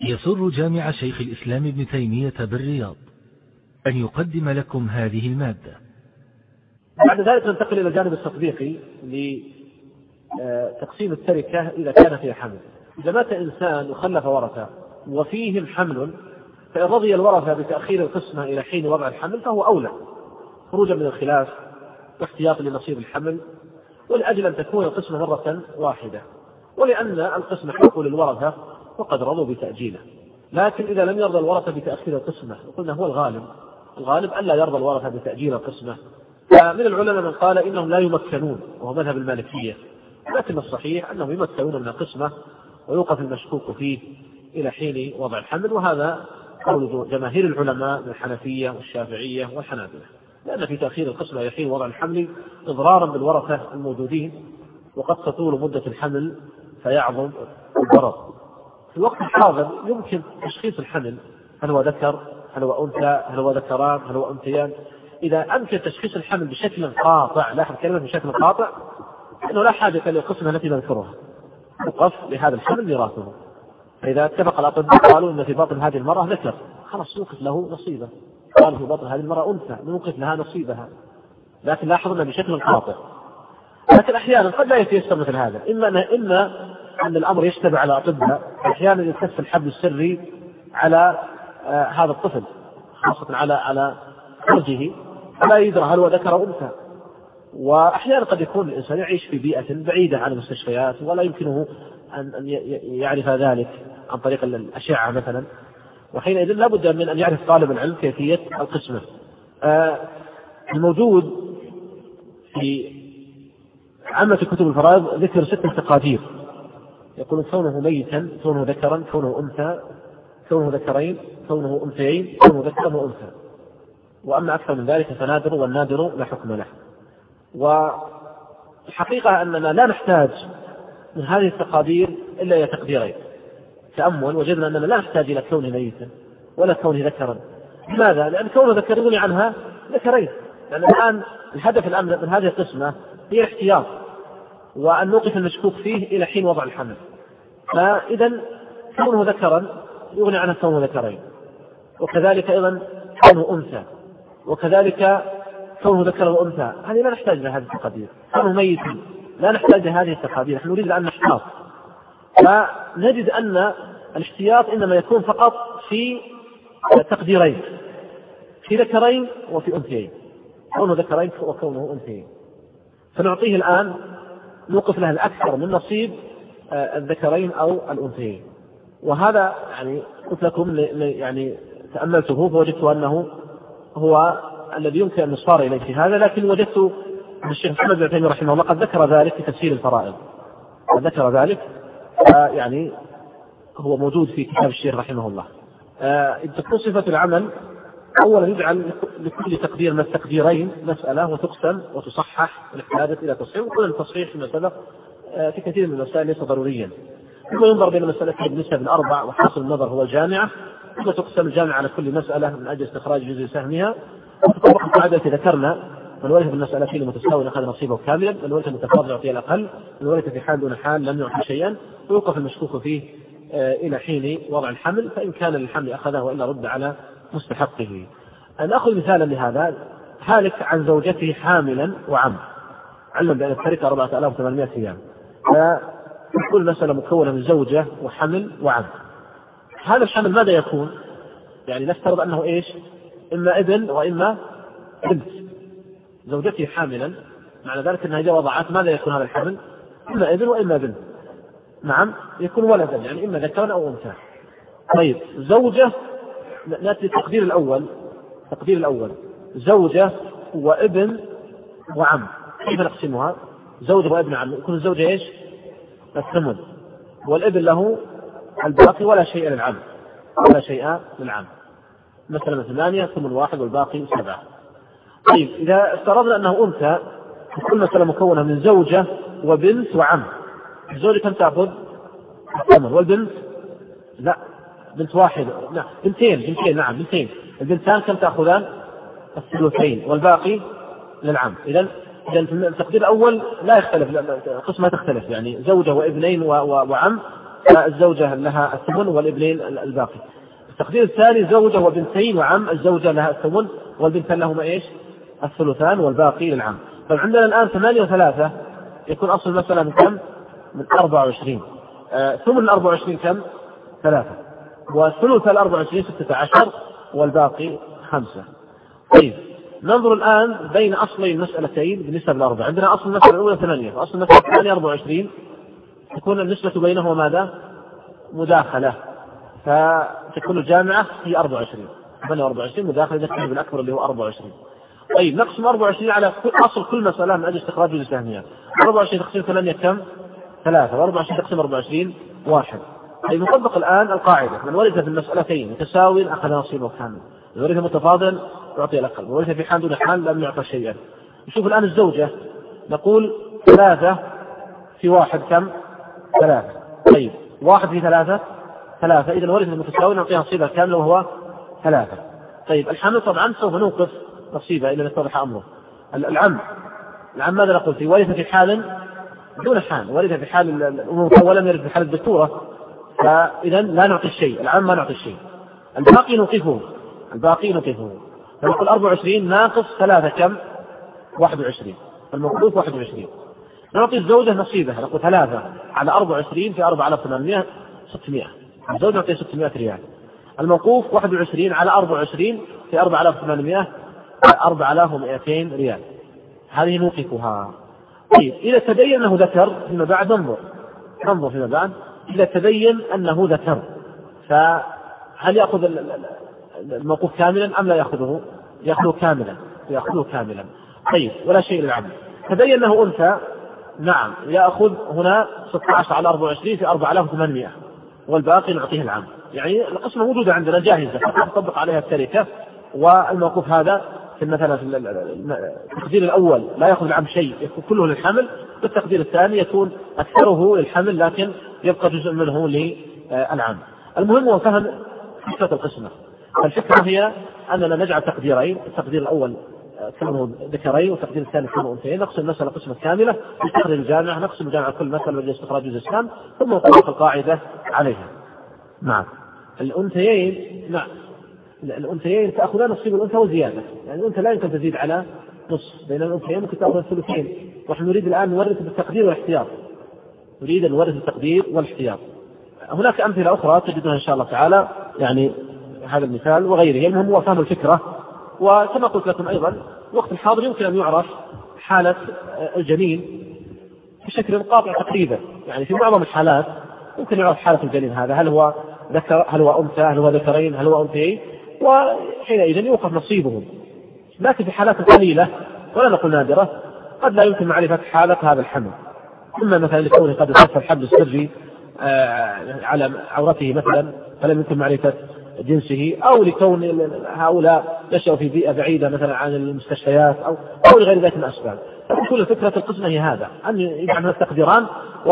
يسر جامع شيخ الإسلام ابن تيمية بالرياض أن يقدم لكم هذه المادة. بعد ذلك ننتقل إلى الجانب التطبيقي لتقسيم التركة إذا كان فيها حمل. إذا مات إنسان وخلف ورثة وفيهم حمل، فإن رضي الورثة بتأخير القسمة إلى حين وضع الحمل فهو أولى، خروجا من الخلاف واحتياطا لنصيب الحمل، ولأجل أن تكون القسمة مرة واحدة، ولأن القسمة حق للورثة وقد رضوا بتأجيله. لكن إذا لم يرضى الورثة بتأخير القسمة، وقلنا هو الغالب ألا يرضى الورثة بتأجيل القسمة، فمن العلماء من قال إنهم لا يمكنون، وهو مذهب المالكية، لكن الصحيح أنهم يمكنون من القسمة ويوقف المشكوك فيه إلى حين وضع الحمل، وهذا قول جماهير العلماء من الحنفية والشافعية والحنابلة، لأن في تأخير القسمة إلى حين وضع الحمل إضرارا بالورثة الموجودين، وقد تطول مدة الحمل فيعظم الضرر. في الوقت الحاضر يمكن تشخيص الحمل، هل هو ذكر، هل هو أنثى، هل هو ذكران، هل هو أنثيان. إذا أمكن تشخيص الحمل بشكل قاطع، لاحظ كلمة بشكل قاطع، أنه لا حاجة للقسمة التي نذكرها، وقف لهذا الحمل ميراثه. فإذا اتفق الأطباء قالوا أن في بطن هذه المرأة ذكر، خلاص نوقف له نصيبه، قالوا في بطن هذه المرأة أنثى، نوقف لها نصيبها، لكن لاحظ أنه بشكل قاطع. لكن أحيانا قد لا يتيسر مثل هذا، إما أن الأمر يشتبه على أطباء، أحيانا يكف الحبل السري على هذا الطفل، خاصة على فرجه، فلا يدرى هل هو ذكر أو أنثى. وأحيانا قد يكون الإنسان يعيش في بيئة بعيدة عن المستشفيات ولا يمكنه أن يعرف ذلك عن طريق الأشعة مثلا، وحينئذ لا بد من أن يعرف طالب العلم كيفية القسمة. الموجود في عامة كتب الفرائض ذكر 6 تقادير، يقول كونه ميتا، كونه ذكرا، كونه أنثى، كونه ذكرين، كونه أنثيين، كونه ذكرا وأنثى، وأما أكثر من ذلك فنادر، والنادر لا حكم له. والحقيقة أننا لا نحتاج من هذه التقادير إلا إلى تقديرين. تأمل وجدنا أننا لا نحتاج إلى كونه ميتا ولا كونه ذكرا. لماذا؟ لأن كونه ذكر يغني عنها ذكرين، لأن الآن الهدف الآن من هذه القسمة هي الاحتياط وأن نوقف المشكوك فيه إلى حين وضع الحمل. فإذا كونه ذكرا يغني عنها كونه ذكرين، وكذلك أيضا كونه أنثى، وكذلك كونه ذكر وأنثى، هذه لا نحتاج لهذه التقادير. كونه ميت لا نحتاج لهذه التقادير، نحن نريد أن نحتاط. فنجد أن الاحتياط إنما يكون فقط في تقديرين، في ذكرين وفي أنثيين، كونه ذكرين وكونه أنثيين. فنعطيه الآن نوقف له الأكثر من نصيب الذكرين أو الأنثيين. وهذا يعني قلت لكم يعني تأملته فوجدت أنه هو الذي يمكن أن يصار إليه في هذا، لكن وجدت أن الشيخ محمد بن تيمية رحمه الله قد ذكر ذلك في تفسير الفرائض، قد ذكر ذلك، يعني هو موجود في كتاب الشيخ رحمه الله. إذ تكون صفة العمل أولا يجعل لكل تقدير من التقديرين مسألة وتقسم وتصحح الإحداث إلى تصحيح، وكل التصحيح فيما سبق في كثير من المسائل ليس ضروريا. ثم ينظر بين المسألة بالنسبة للأربع، وحاصل النظر هو الجامعة، ثم تقسم الجامعة على كل مسألة من أجل استخراج جزء سهمها، وتطبق القاعدة التي ذكرنا: من ورث في المسألتين المتساوية أخذ نصيبه كاملا، من ورث المتفاضل يعطيه الأقل، من ورث في حال دون حال لم يعطي شيئا، ويوقف المشكوك فيه إلى حين وضع الحمل، فإن كان للحمل أخذه وإلا رد على مستحقه. نأخذ مثالا لهذا: هالك عن زوجته حاملا وعم، علم بأن التركة 4800 أيام، فكل مسألة مكونة من زوجة وحمل وعم. هذا الحمل ماذا يكون؟ يعني نفترض أنه إيش؟ إما ابن وإما بنت. زوجته حاملا معنى ذلك أنها إذا وضعت ماذا يكون هذا الحمل؟ إما ابن وإما بنت. نعم، يكون ولدا، يعني إما ذكرا أو أنثى. طيب زوجة، نأتي التقدير الأول زوجة وابن وعم، كيف نقسمها؟ زوجة وابن عم، يكون الزوجة إيش؟ الثمن، والابن له الباقي ولا شيء للعم، مثلا 8 ثمن 1 والباقي 7. طيب إذا افترضنا أنه أنثى، كل مسألة مكونة من زوجة وبنت وعم. الزوجة كم تأخذ؟ الثمن، والبنت لا، بنت واحدة، لا بنتين، نعم بنتين. البنتان كم تأخذان؟ الثلثين، والباقي للعم. إذن التقدير الأول لا يختلف، القسمة تختلف، يعني زوجة وابنين وعم فالزوجة لها الثمن والابنين الباقي. التقدير الثاني زوجة وبنتين وعم، الزوجة لها الثمن والبنتان لهما إيش؟ الثلثان والباقي للعم. فعندنا الآن 8 و3 يكون أصل المسألة من كم؟ من 24. ثمن 24 كم؟ 3. وثلث 24 16 والباقي 5. طيب ننظر الآن بين أصلي المسألتين بالنسبة للأربعة. عندنا أصل المسألة الأولى 8 وأصل المسألة الثانية 24. تكون النسبة بينهما ماذا؟ مداخلة، فتكون الجامعة هي 24. 28 مداخلة إذا بالأكبر اللي هو 24. طيب نقسم 24 على أصل كل مسألة من أجل استخراج جزء سهمية. 24 تقسيم 8 كم؟ 3. و24 تقسيم 24 1. طيب نطبق الآن القاعدة: من ورث في المسألتين متساوٍ أخذ نصيبه كامل، من ورث متفاضل يعطي الأقل، من ورث في حال دون حال لم يعطى شيئا. نشوف الآن الزوجة، نقول 3 في 1 كم؟ 3. طيب 1 في 3 3، إذا ورث المتساوي نعطيها نصيبها كامل وهو 3. طيب الحمل طبعا سوف نوقف نصيبها إلى أن يتضح أمره. العم ماذا نقول فيه؟ ورث في حال دون حال، ورث في حال الأنوثة ولم يرث في حال الذكورة، فإذا لا نعطي الشيء، العم ما نعطي الشيء، الباقي نوقفه. فنقول 24 ناقص 3 كم؟ 21. الموقوف 21. نعطي الزوجة نصيبها، نقول 3 على 24 في 4800 600. الزوجة نعطي 600 ريال. الموقوف 21 على 24 في 4800 4200 ريال. هذه نوقفها. طيب إذا تبين أنه ذكر فيما بعد ننظر فيما بعد. إذا تبين أنه ذكر فهل يأخذ الموقوف كاملا أم لا يأخذه؟ يأخذه كاملا. طيب ولا شيء للعم. تبين أنه أنثى، نعم يأخذ هنا 16 على 24 في 4800 والباقي نعطيه العم. يعني القسمة موجودة عندنا جاهزة، نطبق عليها التركة. والموقوف هذا في مثلا في التقدير الأول لا يأخذ العم شيء، يكون كله للحمل. بالتقدير الثاني يكون أكثره للحمل لكن يبقى جزء منه للعم. المهم هو فهم فكرة القسمة. الفكرة هي أننا نجعل تقديرين: التقدير الأول كونه ذكرين والتقدير الثاني كونه أنثيين. نقسم المسألة قسمة كاملة، نستخرج الجامعة، نقسم الجامعة كل مسألة وجه استخراج جزء السهم، ثم نطبق القاعدة عليها. نعم الأنثيين تأخذان نصيب الأنثى وزيادة، يعني الأنثى لا يمكن تزيد على نصف، بين الأنثيين ممكن تأخذ الثلثين. ونحن نريد الآن نورث بالتقدير والاحتياط. هناك أمثلة أخرى تجدونها إن شاء الله تعالى، يعني هذا المثال وغيره. المهم هو فهم الفكرة. وكما قلت لكم أيضا وقت الحاضر يمكن أن يعرف حالة الجنين بشكل قاطع تقريبا، يعني في معظم الحالات يمكن يعرف حالة الجنين هذا، هل هو ذكر، هل هو أنثى، هل هو ذكرين، هل هو أنثيين، وحينئذ يوقف نصيبهم. لكن في حالات قليلة ولا نقول نادرة قد لا يمكن معرفة حالة هذا الحمل، إما مثلا لكونه قد يخف الحبل السري على عورته مثلا فلم يمكن معرفة جنسه، أو لكون هؤلاء نشأوا في بيئة بعيدة مثلا عن المستشفيات أو لغير ذلك من الأسباب. فكل فكرة القسمة هي هذا، أن يجعل التقديران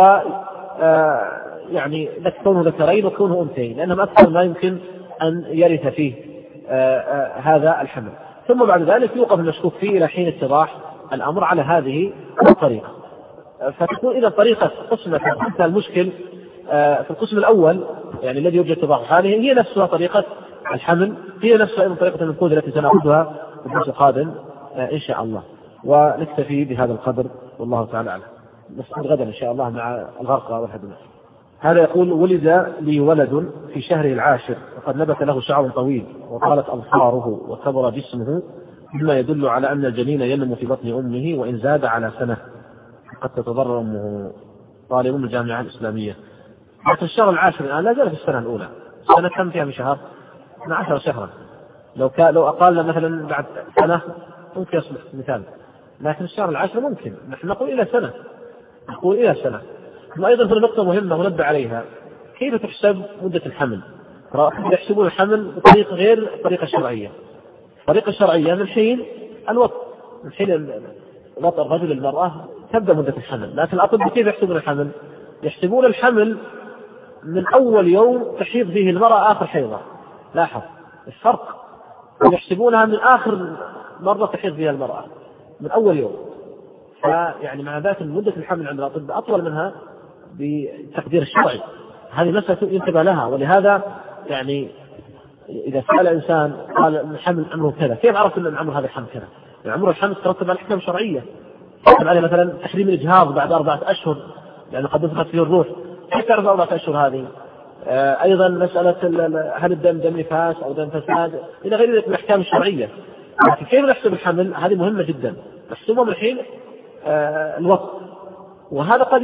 يعني كونه ذكرين وكونه أنثيين، لأنهم أكثر ما يمكن أن يرث فيه هذا الحمل. ثم بعد ذلك يوقف المشكوك فيه إلى حين اتضاح الأمر على هذه الطريقة. فتكون إذا طريقة قسمة المشكل في القسم الأول، يعني الذي يوجد اتضاح حاله، هي نفسها طريقة الحمل، هي نفسها أيضا طريقة النقود التي سنأخذها في الدرس القادم إن شاء الله. ونكتفي بهذا القدر والله تعالى أعلم. نستمر غدا إن شاء الله مع الغرقى والحدث. هذا يقول: ولد لي ولد في شهره العاشر وقد نبت له شعر طويل وطالت أظفاره وكبر جسمه، مما يدل على أن الجنين ينمو في بطن أمه وإن زاد على سنة قد تتضرر أمه. طالب من الجامعة الإسلامية. لكن الشهر العاشر الآن لا زال في السنة الأولى. السنة كم فيها من شهر؟ 12 شهرا. لو أقال مثلا بعد سنة ممكن يصبح مثال، لكن الشهر العاشر ممكن نحن نقول إلى سنة. وأيضا في نقطة مهمة ونبه عليها: كيف تحسب مدة الحمل؟ يحسبون الحمل بطريقة غير الطريقة الشرعية. الطريقة الشرعية من حين الوطء، من حين وطء الرجل المرأة تبدأ مدة الحمل. لكن الأطباء كيف يحسبون الحمل؟ يحسبون الحمل من أول يوم تحيض فيه المرأة آخر حيضة. لاحظ الفرق، يحسبونها من آخر مرة تحيض فيها المرأة من أول يوم. فيعني مع ذلك مدة الحمل عند الأطباء أطول منها بالتقدير الشرعي. هذه مسألة ينتبه لها. ولهذا يعني إذا سأل إنسان قال الحمل عمره كذا، كيف عرفت أن عمر هذا الحمل كذا؟ يعني عمر الحمل ترتب على أحكام شرعية، ترتب عليه مثلا تحريم الإجهاض بعد 4 أشهر لأن قد نفخت فيه الروح، كيف تعرف 4 أشهر هذه؟ أيضا مسألة هل الدم دم نفاس أو دم فساد إلى غير ذلك من الأحكام الشرعية. لكن كيف نحسب الحمل؟ هذه مهمة جدا، نحسبه من حين الوقت، وهذا قد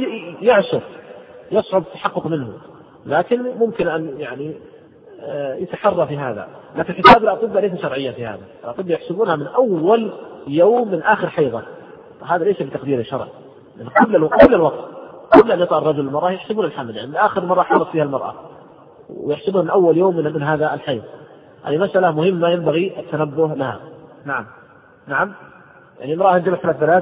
يصعب التحقق منه، لكن ممكن أن يعني يتحرى في هذا. لكن حساب الأطباء ليس شرعيا في هذا، الأطباء يحسبونها من أول يوم من آخر حيضة، هذا ليس بتقدير الشرع. قبل الوقت، قبل أن يطأ الرجل المرأة يحسبون الحمل، يعني آخر مرة حضت فيها المرأة ويحسبون من أول يوم من هذا الحيض. هذه مسألة مهمة ينبغي التنبه لها. نعم يعني امرأة جابت 3 بنات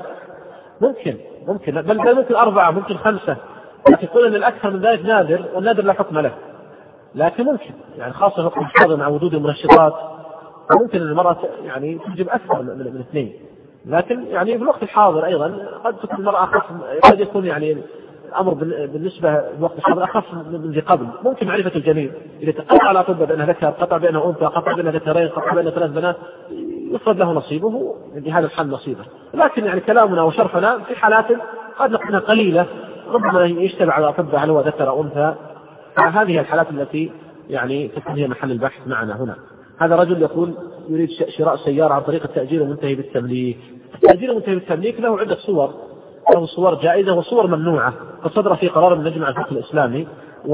ممكن بل ممكن 4 ممكن 5، لكن يقول أن الأكثر من ذلك نادر، والنادر لا حكم له، لكن ممكن يعني خاصة في الحاضر مع وجود المنشطات ممكن المرأة يعني تنجب أكثر من 2. لكن يعني في الوقت الحاضر أيضا قد تكون المرأة أخف، قد يكون يعني الأمر بالنسبة في الوقت الحاضر أخف من ذي قبل. ممكن معرفة الجميع إذا تقطع على طب بأنها ذكر، قطع بأنها أنثى، قطع بأنها ذكرين، قطع بأنها 3 بنات، يفرض له نصيبه بهذا الحال نصيبه. لكن يعني كلامنا وشرحنا في حالات قد نقولها قليلة ربما يشتبه على الأطباء هل هو ذكر أو أنثى، فهذه الحالات التي يعني تكون هي محل البحث معنا هنا. هذا رجل يقول يريد شراء سيارة عن طريق التأجير المنتهي بالتمليك. التأجير المنتهي بالتمليك له عدة صور، له صور جائزة وصور ممنوعة، فصدر في قرار من مجمع الفقه الإسلامي.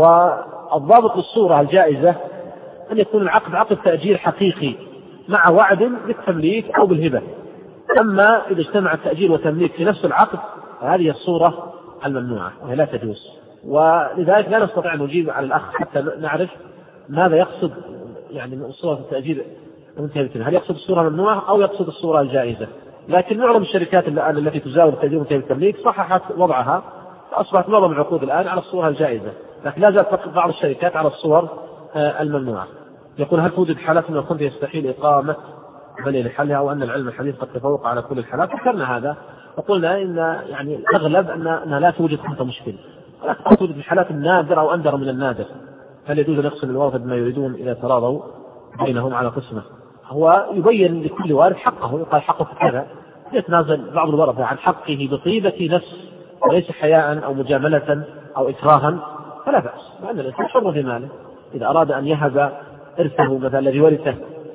والضابط للصورة الجائزة أن يكون العقد عقد تأجير حقيقي مع وعد بالتمليك أو بالهبة. أما إذا اجتمع التأجير والتمليك في نفس العقد هذه الصورة الممنوعة وهي لا تجوز. ولذلك لا نستطيع أن نجيب على الأخ حتى نعرف ماذا يقصد يعني من صورة التأجير المنتهي بالتمليك، هل يقصد الصورة الممنوعة أو يقصد الصورة الجائزة. لكن معظم الشركات الآن التي تزاول التأجير المنتهي بالتمليك صححت وضعها، فأصبحت معظم العقود الآن على الصورة الجائزة، لكن لا زالت بعض الشركات على الصور الممنوعة. يقول هل توجد حالات من الخنثى يستحيل إقامة بني لحلها، أو أن العلم الحديث قد تفوق على كل الحالات؟ ذكرنا هذا وقلنا إن يعني الأغلب أنها لا توجد خنثى مشكل، ولكن قد توجد الحالات النادرة أو أندر من النادر. هل يجوز أن يقسم الوارث بما يريدون إذا تراضوا بينهم على قسمه؟ هو يبين لكل وارث حقه، يقال حقه كذا، يتنازل بعض الورثة عن حقه بطيبة نفس وليس حياء أو مجاملة أو إكراها، فلا بأس، لأن الإنسان حر في ماله. إذا أراد أن يهب إرثه مثلا الذي ورثه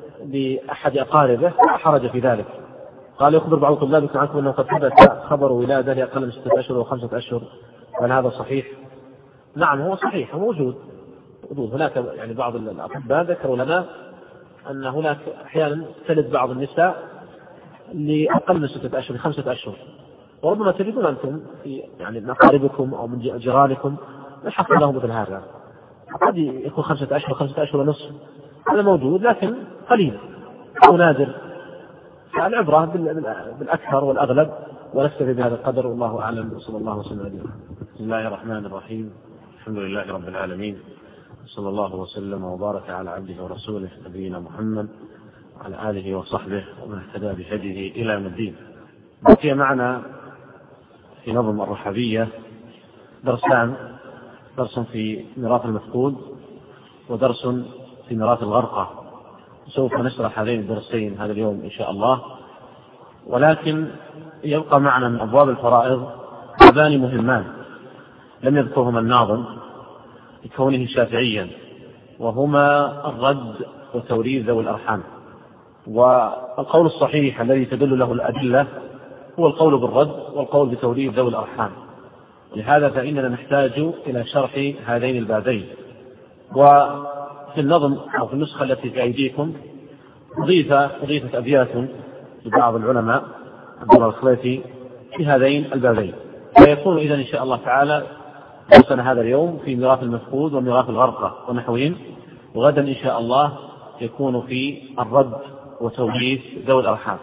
لأحد أقاربه لا حرج في ذلك. قال يخبر بعض طلابكم عنكم أنه قد ثبت خبر ولادة لأقل من 6 أشهر و5 أشهر، هل هذا صحيح؟ نعم هو صحيح، هو موجود. هناك يعني بعض الأطباء ذكروا لنا أن هناك أحيانا تلد بعض النساء لأقل من 6 أشهر 5 أشهر، وربما تجدون أنتم في يعني من أقاربكم أو من جيرانكم من حصل لهم مثل هذا، قد يكون 5 أشهر 5 أشهر ونصف، هذا موجود لكن قليل أو نادر. العبرة بالأكثر والأغلب، ونكتفي بهذا القدر والله أعلم. وصلى الله وسلم عليه. بسم الله الرحمن الرحيم، الحمد لله رب العالمين، صلى الله وسلم وبارك على عبده ورسوله نبينا محمد وعلى آله وصحبه ومن اهتدى بهديه إلى يوم الدين. بقي معنا في نظم الرحبية درسان، درس في ميراث المفقود ودرس في ميراث الغرقى. سوف نشرح هذين الدرسين هذا اليوم إن شاء الله، ولكن يبقى معنا من أبواب الفرائض بابان مهمان لم يذكرهما الناظم لكونه شافعيا، وهما الرد وتوريث ذوي الأرحام. والقول الصحيح الذي تدل له الأدلة هو القول بالرد والقول بتوريث ذوي الأرحام، لهذا فإننا نحتاج إلى شرح هذين البابين. وفي النظم أو في النسخة التي في أيديكم أضيفت أبيات لبعض العلماء الدرر الخليفي في هذين البابين، فيكون إذن إن شاء الله تعالى درسنا هذا اليوم في ميراث المفقود وميراث الغرقى ونحوهم، وغدا إن شاء الله يكون في الرد وتوريث ذوي الأرحام.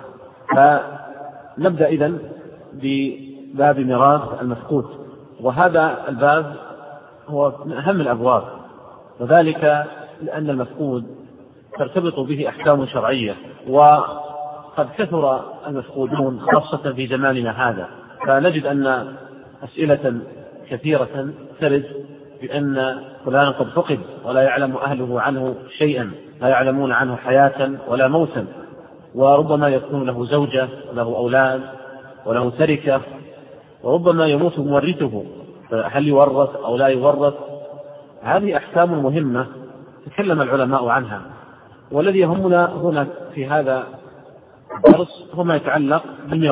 فنبدأ إذن بباب ميراث المفقود، وهذا الباب هو من أهم الأبواب، وذلك لأن المفقود ترتبط به أحكام شرعية، وقد كثر المفقودون خاصة في زماننا هذا، فنجد أن أسئلة كثيرة ترد بأن فلانا قد فقد ولا يعلم أهله عنه شيئا، لا يعلمون عنه حياة ولا موتا، وربما يكون له زوجة وله أولاد وله تركة، وربما يموت مورثه، فهل يورث أو لا يورث؟ هذه أحكام مهمة تكلم العلماء عنها، والذي يهمنا هنا في هذا الدرس هو ما يتعلق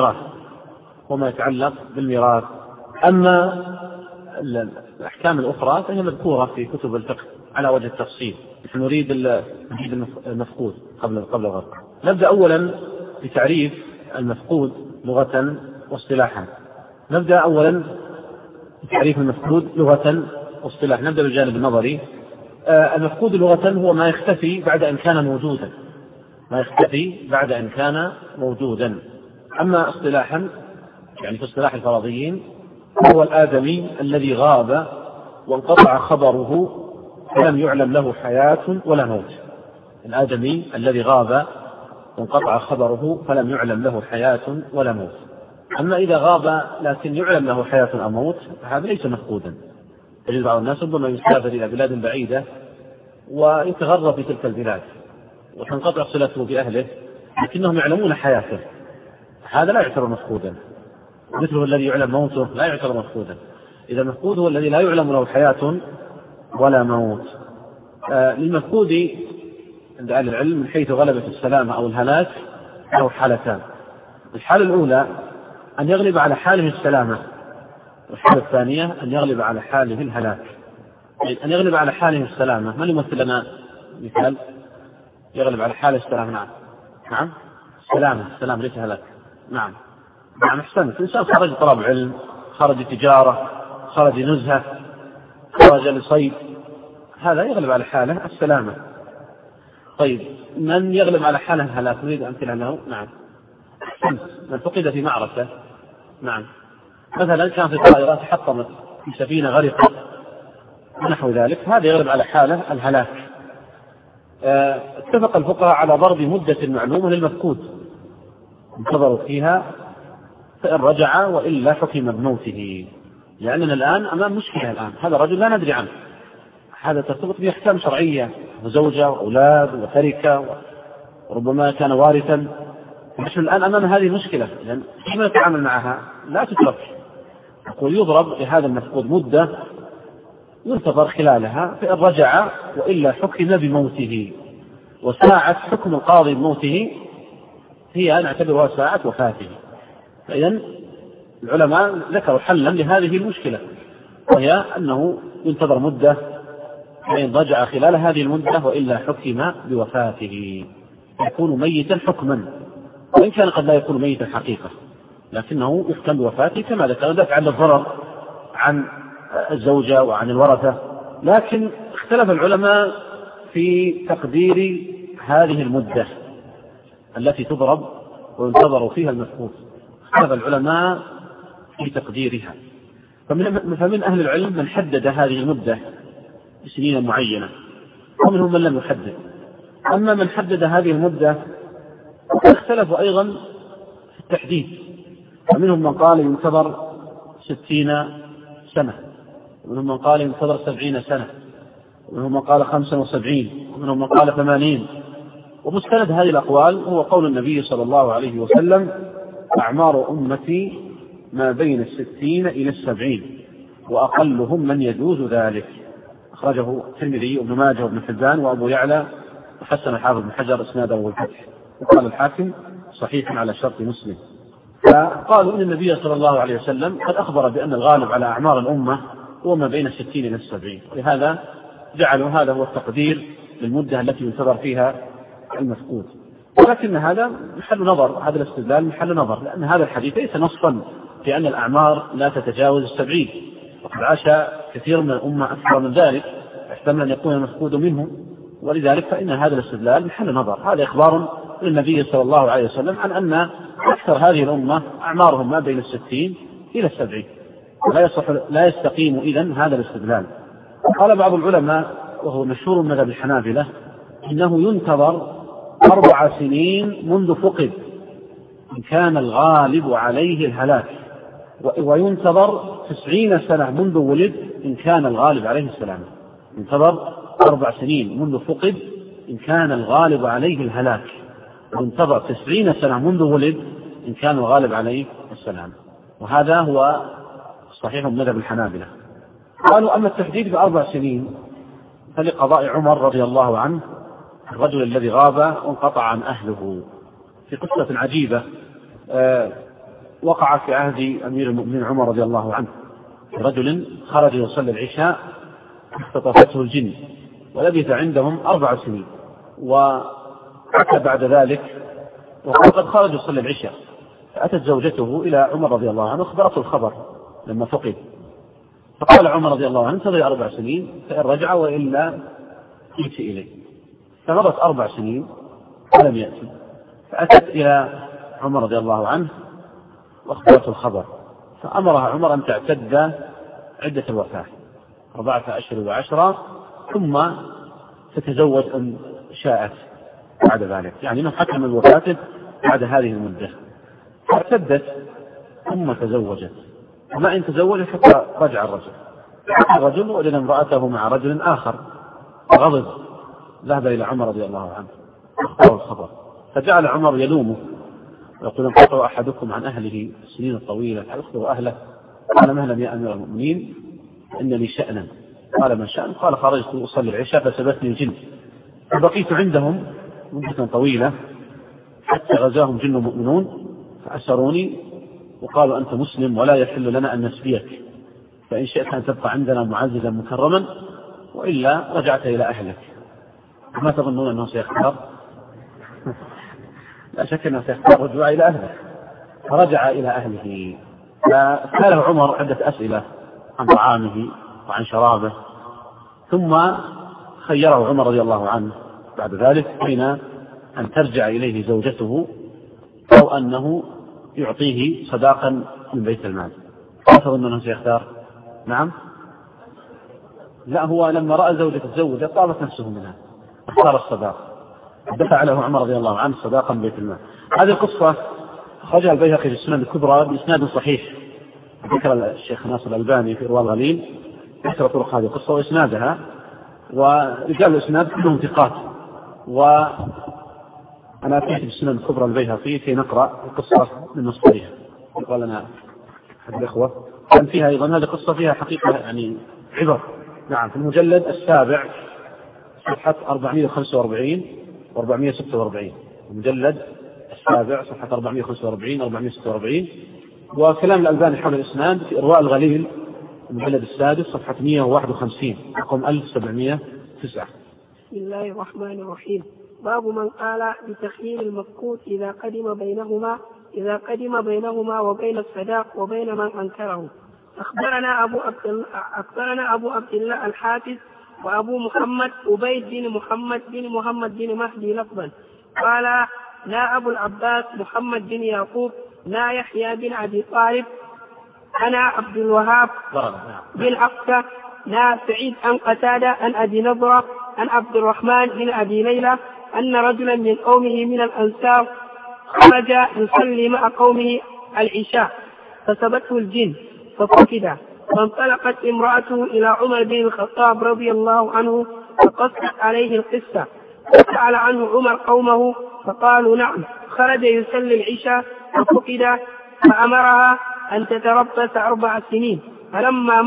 بالميراث. أما الأحكام الأخرى فهي مذكورة في كتب الفقه على وجه التفصيل. نحن نريد المفقود قبل الغرق. نبدأ أولا بتعريف المفقود لغة واصطلاحا. نبدأ بالجانب النظري. المفقود لغة هو ما يختفي بعد أن كان موجودا. أما اصطلاحا يعني في اصطلاح الفرضيين هو الآدمي الذي غاب وانقطع خبره فلم يعلم له حياة ولا موت. الآدمي الذي غاب وانقطع خبره فلم يعلم له حياة ولا موت. أما إذا غاب لكن يعلم له حياة أو موت فهذا ليس مفقودا. تجد بعض الناس ربما يسافر إلى بلاد بعيدة ويتغرب في تلك البلاد وتنقطع صلته بأهله لكنهم يعلمون حياته، هذا لا يعتبر مفقودا. مثله الذي يعلم موته لا يعتبر مفقودا. إذا المفقود هو الذي لا يعلم له حياة ولا موت. للمفقود عند أهل العلم من حيث غلبة السلامة أو الهلاك له حالتان. الحالة الأولى أن يغلب على حاله السلامة، والحالة الثانية أن يغلب على حاله الهلاك. أن يغلب على حاله السلامة، من يمثل لنا مثال يغلب على حاله السلامة؟ نعم السلام ليس هلاك. نعم أحسنت. الإنسان خرج طلب علم، خرج تجارة، خرج نزهة، خرج لصيد، هذا يغلب على حاله السلامة. طيب من يغلب على حاله الهلاك؟ نريد أمثلة له. نعم من فقد في معركة، نعم مثلا كان في طائرة تحطمت في سفينة غرقت ونحو ذلك، هذا يغلب على حاله الهلاك. اتفق الفقهاء على ضرب مدة معلومة للمفقود انتظروا فيها فإن رجع وإلا حكم بموته، لأننا الآن أمام مشكلة. الآن هذا الرجل لا ندري عنه، هذا ترتبط بأحكام شرعية وزوجة وأولاد وتركة وربما كان وارثا. نحن الآن أمام هذه المشكلة، لأن كيف نتعامل معها؟ لا تترك. يقول يضرب لهذا المفقود مدة ينتظر خلالها، فإن رجع وإلا حكم بموته. وساعة حكم القاضي بموته هي نعتبرها ساعة وفاته. فإذن العلماء ذكروا حلا لهذه المشكلة، وهي أنه ينتظر مدة فإن رجع خلال هذه المدة وإلا حكم بوفاته، يكون ميتا حكما، وإن كان قد لا يكون ميتا حقيقة لكنه يحكم بوفاته كما ذكر دفعا للضرر عن الزوجة وعن الورثة. لكن اختلف العلماء في تقدير هذه المدة التي تضرب وينتظر فيها المفقود، اختلف العلماء في تقديرها. فمن أهل العلم من حدد هذه المدة بسنين معينة، ومنهم من لم يحدد. أما من حدد هذه المدة اختلفوا أيضا في التحديد، فمنهم من قال ينتظر 60 سنة، ومنهم من قال ينتظر 70 سنة، ومنهم من قال 75، ومنهم من قال 80. ومستند هذه الأقوال هو قول النبي صلى الله عليه وسلم: أعمار أمتي ما بين 60 إلى 70 وأقلهم من يجوز ذلك. أخرجه الترمذي وابن ماجه وابن حبان وأبو يعلى، وحسن الحافظ بن حجر إسناده والفتح، وقال الحاكم صحيح على شرط مسلم. فقالوا إن النبي صلى الله عليه وسلم قد أخبر بأن الغالب على أعمار الأمة هو ما بين 60 إلى 70، ولهذا جعلوا هذا هو التقدير للمدة التي ينتظر فيها المفقود. ولكن هذا محل نظر، هذا الاستدلال محل نظر، لأن هذا الحديث ليس نصا في أن الأعمار لا تتجاوز 70، وقد عاش كثير من الأمة أكثر من ذلك، يحتمل أن يكون المفقود منهم، ولذلك فإن هذا الاستدلال محل نظر. هذا إخبار للنبي صلى الله عليه وسلم عن أن أكثر هذه الأمة أعمارهم ما بين 60 إلى 70، لا يستقيم إذن هذا الاستدلال. قال بعض العلماء وهو مشهور مذهب الحنابلة إنه ينتظر 4 سنين منذ فقد إن كان الغالب عليه الهلاك، وينتظر 90 سنة منذ ولد إن كان الغالب عليه السلامة. ينتظر 4 سنين منذ فقد إن كان الغالب عليه الهلاك، وينتظر 90 سنة منذ ولد إن كان الغالب عليه السلامة. وهذا هو صحيح مذهب الحنابلة. قالوا أما التحديد ب4 سنين فلقضاء عمر رضي الله عنه الرجل الذي غاب وانقطع عن أهله، في قصة عجيبة وقع في عهد أمير المؤمنين عمر رضي الله عنه. رجل خرج يصلي العشاء اختطفته الجن ولبث عندهم 4 سنين، وأتى بعد ذلك وقد خرج يصلي العشاء، فأتت زوجته إلى عمر رضي الله عنه أخبرته الخبر لما فقد، فقال عمر رضي الله عنه انتظر 4 سنين فإن رجع وإلا يأتي إليه. فمضت 4 سنين ولم يأتي، فأتت إلى عمر رضي الله عنه وأخبرته الخبر، فأمرها عمر أن تعتد عدة الوفاة 4 أشهر و10 ثم تتزوج إن شاءت بعد ذلك، يعني أنه حكم الوفاة بعد هذه المدة. فاعتدت ثم تزوجت، وما إن تزوجت حتى رجع الرجل وجد امرأته مع رجل آخر غضب، ذهب إلى عمر رضي الله عنه أخبره الخبر، فجعل عمر يلومه ويقول انقطع أحدكم عن أهله السنين الطويلة يخبر أهله. قال مهلا يا أمير المؤمنين إن لي شأنا. قال ما شأن؟ قال خرجت أصلي العشاء فسبتني الجن، فبقيت عندهم مدة طويلة حتى غزاهم جن مؤمنون فأسروني وقالوا أنت مسلم ولا يحل لنا أن نسبيك، فإن شئت أن تبقى عندنا معززا مكرما وإلا رجعت إلى أهلك. ما تظنون أنه سيختار؟ لا شك أنه سيختار رجوع إلى أهله، فرجع إلى أهله. فسأله عمر عدة أسئلة عن طعامه وعن شرابه، ثم خيره عمر رضي الله عنه بعد ذلك بين أن ترجع إليه زوجته أو أنه يعطيه صداقا من بيت المال. أظن أنه سيختار نعم. لا، هو لما رأى زوجة الزوجة طابت نفسه منها اختار الصداق، دفع له عمر رضي الله عنه صداقا من بيت المال. هذه القصة خرجها البيهقي في السنن الكبرى بإسناد صحيح، ذكر الشيخ ناصر الألباني في إرواء الغليل ذكر طرق هذه القصة وإسنادها، ورجال الإسناد كلهم ثقات. وأنا أتيت في السنن الكبرى البيهقي في نقرأ القصة من مصدرها، قال لنا أحد الإخوة كان فيها أيضا هذه القصة فيها حقيقة يعني عبر. نعم، في المجلد 7 صفحة 445 و446، المجلد 7 صفحة 445 و446. وكلام الألباني حول الإسناد في إرواء الغليل المجلد 6 صفحة 151 رقم 1709. بسم الله الرحمن الرحيم. باب من قال بتخيير المفقود إذا قدم بينهما وبين الصداق وبين من أنكره. أخبرنا أبو عبد الله الحافظ وأبو محمد عبيد بن محمد بن مهدي لفظا قال لا أبو العباس محمد بن يعقوب لا يحيى بن أبي طالب أنا عبد الوهاب بن عقبة لا سعيد عن قتادة عن أبي نضرة عن عبد الرحمن بن أبي ليلى أن رجلا من قومه من الأنصار خرج يصلي مع قومه العشاء فسبته الجن ففقد، فانطلقت امرأته إلى عمر بن الخطاب رضي الله عنه فقصت عليه القصة، فسأل عنه عمر قومه فقالوا نعم خرج يصلي العشاء ففقد، فأمرها أن تتربص 4 سنين. فلما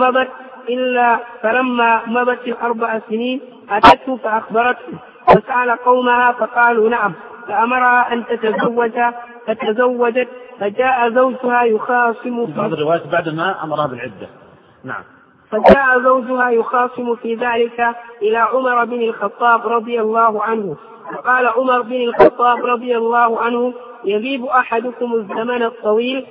مضت 4 سنين أتته فأخبرته فسأل قومها فقالوا نعم، فأمرها أن تتزوج فتزوجت، فجاء زوجها يخاصم في بعض الروايات بعد ما أمرها بالعدة. نعم. فجاء زوجها يخاصم في ذلك إلى عمر بن الخطاب رضي الله عنه، فقال عمر بن الخطاب رضي الله عنه يغيب أحدكم الزمن الطويل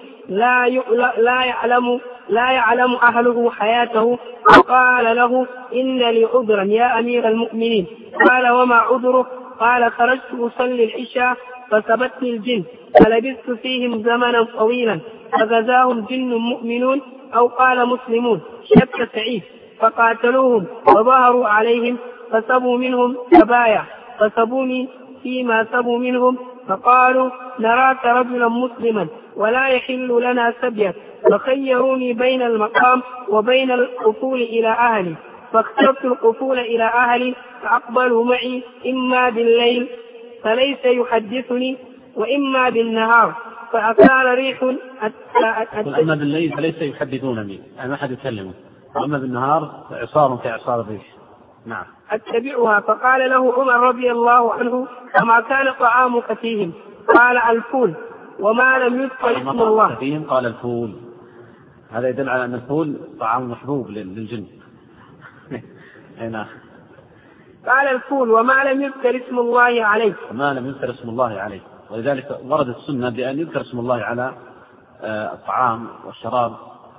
لا يعلم أهله حياته، فقال له إن لي عذرا يا أمير المؤمنين. قال وما عذره؟ قال خرجت أصلي العشاء فسبتني الجن فلبثت فيهم زمنا طويلا فغزاهم جن مؤمنون أو قال مسلمون شك سعيد فقاتلوهم وظهروا عليهم فسبوا منهم سبايا فسبوني فيما سبوا منهم، فقالوا نراك رجلا مسلما ولا يحل لنا سبيك فخيروني بين المقام وبين القفول إلى أهلي، فاخترت القفول إلى أهلي، فأقبلوا معي إما بالليل فليس يحدثني وإما بالنهار فأثار ريح. أما بالليل فليس يحدثونني، ما أحد يكلمه، وأما بالنهار إعصار كإعصار الريح. نعم. أتبعها. فقال له عمر رضي الله عنه: وما كان طعامك فيهم؟ قال: الفول، وما لم يذكر اسم الله فيهم. قال: الفول. هذا يدل على أن الفول طعام محبوب للجن. هنا قال: الفول، وما لم يذكر اسم الله عليه. وما لم يذكر اسم الله عليه. ولذلك وردت السنة بأن يذكر اسم الله على الطعام والشراب،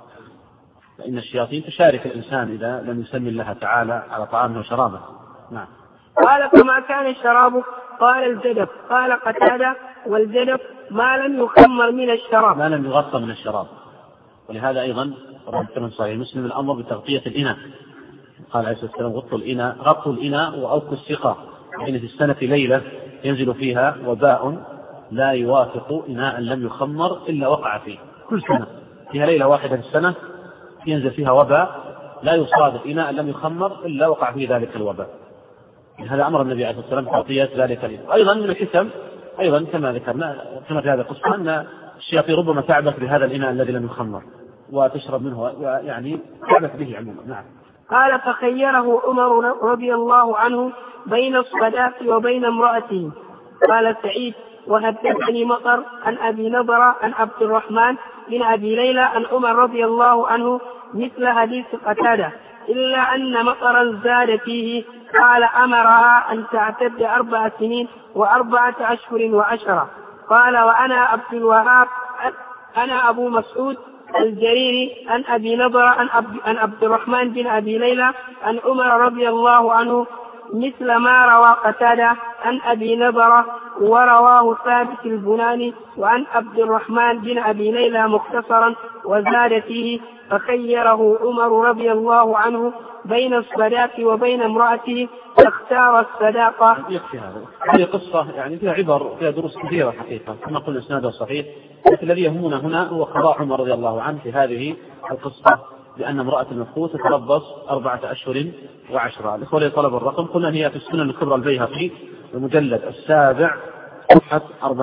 فإن الشياطين تشارك الإنسان إذا لم يسمي الله تعالى على طعامه وشرابه. نعم. قال: فما كان شرابه؟ قال: الجدب. قال قتادة: والجدب ما لم يخمر من الشراب، ما لم يغطى من الشراب. ولهذا أيضا ورد من صحيح مسلم الأمر بتغطية الإناء. قال عليه الصلاة والسلام: غطوا الإناء وأوكوا السقا، حين في السنة ليلة ينزل فيها وباء لا يوافق إناء لم يخمر إلا وقع فيه. كل سنة فيها ليلة واحدة في السنة ينزل فيها وباء لا يصادف إناء لم يخمر إلا وقع فيه ذلك الوباء. هذا أمر النبي عليه الصلاة والسلام بتغطية ذلك الإناء. أيضا من الحكم أيضا كما ذكرنا كما في هذا القصة أن الشياطين ربما تعبث بهذا الإناء الذي لم يخمر وتشرب منه، يعني تعبث به عموما. نعم. قال: فخيره عمر رضي الله عنه بين الصداق وبين امرأته. قال سعيد: وحدثني مطر عن أبي نضرة عن عبد الرحمن بن أبي ليلى عن عمر رضي الله عنه مثل حديث قتادة، إلا أن مطرا زاد فيه. قال: أمرها أن تعتد 4 سنين و4 أشهر و10. قال: وأنا عبد الوهاب أنا أبو مسعود الجريري عن أبي نضرة عن عبد الرحمن بن أبي ليلى عن عمر رضي الله عنه مثل ما روى قتادة عن أبي نضرة، ورواه ثابت البناني وعن عبد الرحمن بن أبي ليلى مختصرا وزاد فيه: فخيره عمر رضي الله عنه بين الصداق وبين امرأته فاختار الصداقة. يكفي هذا. هذه قصة يعني فيها عبر فيها دروس كثيرة حقيقة، كما قلنا إسنادها صحيح، لكن الذي يهمنا هنا هو قضاء عمر رضي الله عنه في هذه القصة بأن امرأة المفقود تتربص 4 أشهر و10. الإخوة اللي طلب الرقم قلنا هي في السنن الكبرى البيهقي المجلد 7 صفحة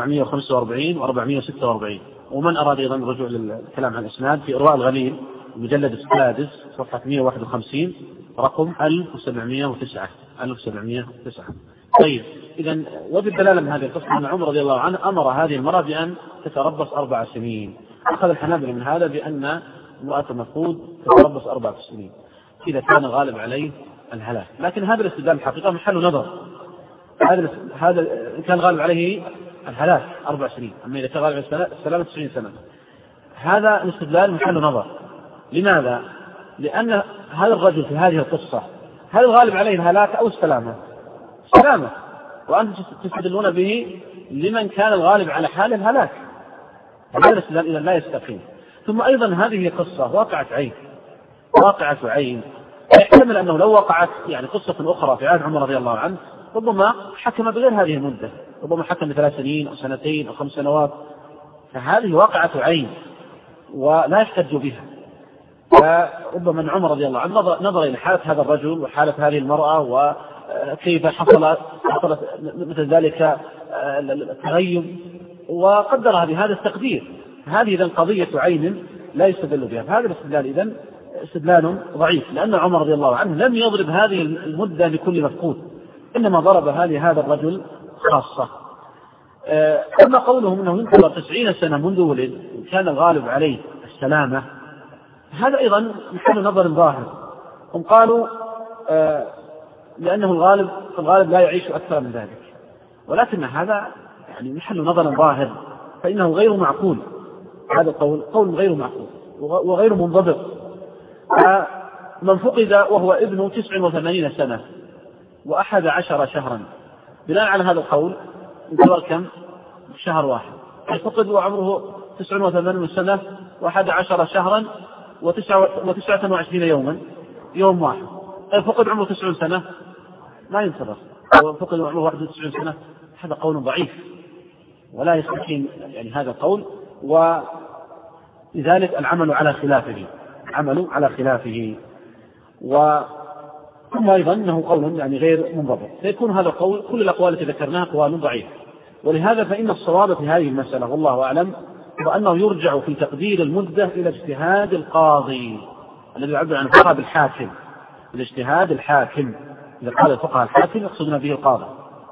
445 و446. ومن أراد أيضا الرجوع للكلام عن الإسناد في إرواء الغليل المجلد 6 صفحة 151 رقم 1709. طيب، إذن وفي الدلالة من هذه القصة أن عمر رضي الله عنه أمر هذه المرأة بأن تتربص 4 سنين. أخذ الحنابلة من هذا بأن امرأة المفقود تتربص 4 سنين إذا كان غالب عليه الهلاك. لكن هذا الاستدلال الحقيقة محل نظر. هذا كان غالب عليه الهلاك 4 سنين، أما إذا كان غالب عليه السلامة 90 سنة، هذا الاستدلال محل نظر. لماذا؟ لأن هذا الرجل في هذه القصة هل الغالب عليه الهلاك أو السلامة؟ السلامة، وأنتم تستدلون به لمن كان الغالب على حال الهلاك. هذا الاستدلال إذا لا يستقيم. ثم أيضا هذه قصة واقعة عين، يحتمل أنه لو وقعت يعني قصة أخرى في عهد عمر رضي الله عنه ربما حكم بغير هذه المدة، ربما حكم ب3 سنين أو 2 أو 5 سنوات. فهذه واقعة عين ولا يحتج بها. فربما أن عمر رضي الله عنه نظر إلى حالة هذا الرجل وحالة هذه المرأة وكيف حصلت مثل ذلك التغيم وقدرها بهذا التقدير. هذه إذن قضية عين لا يستدل بها. هذا الاستدلال إذن استدلال ضعيف، لأن عمر رضي الله عنه لم يضرب هذه المدة لكل مفقود، إنما ضربها لهذا الرجل خاصة. أما قولهم أنه ينتظر 90 سنة منذ ولد كان الغالب عليه السلامة، هذا أيضا محل نظر ظاهر. هم قالوا لأنه الغالب لا يعيش أكثر من ذلك، ولكن هذا يعني محل نظر ظاهر، فإنه غير معقول. هذا قول غير معقول وغير منضبط. من فقد وهو ابن 89 سنة و11 شهرا، بناء على هذا القول انتظر كم؟ شهر واحد. فقد وعمره 89 سنة و11 شهرا و29 يوما، يوم واحد. فقد عمره 90 سنة ما ينتظر، فقد عمره 91 سنة. هذا قول ضعيف ولا يستقيم يعني هذا القول. لذلك العمل على خلافه. ثم أيضا أنه قول يعني غير منضبط، فيكون هذا القول كل الأقوال التي ذكرناها أقوال ضعيفة. ولهذا فإن الصواب في هذه المسألة والله أعلم هو أنه يرجع في تقدير المدة إلى اجتهاد القاضي الذي يعبر عن فرع بالحاكم، الاجتهاد الحاكم. إذا قال الفقهاء الحاكم يقصدون به القاضي.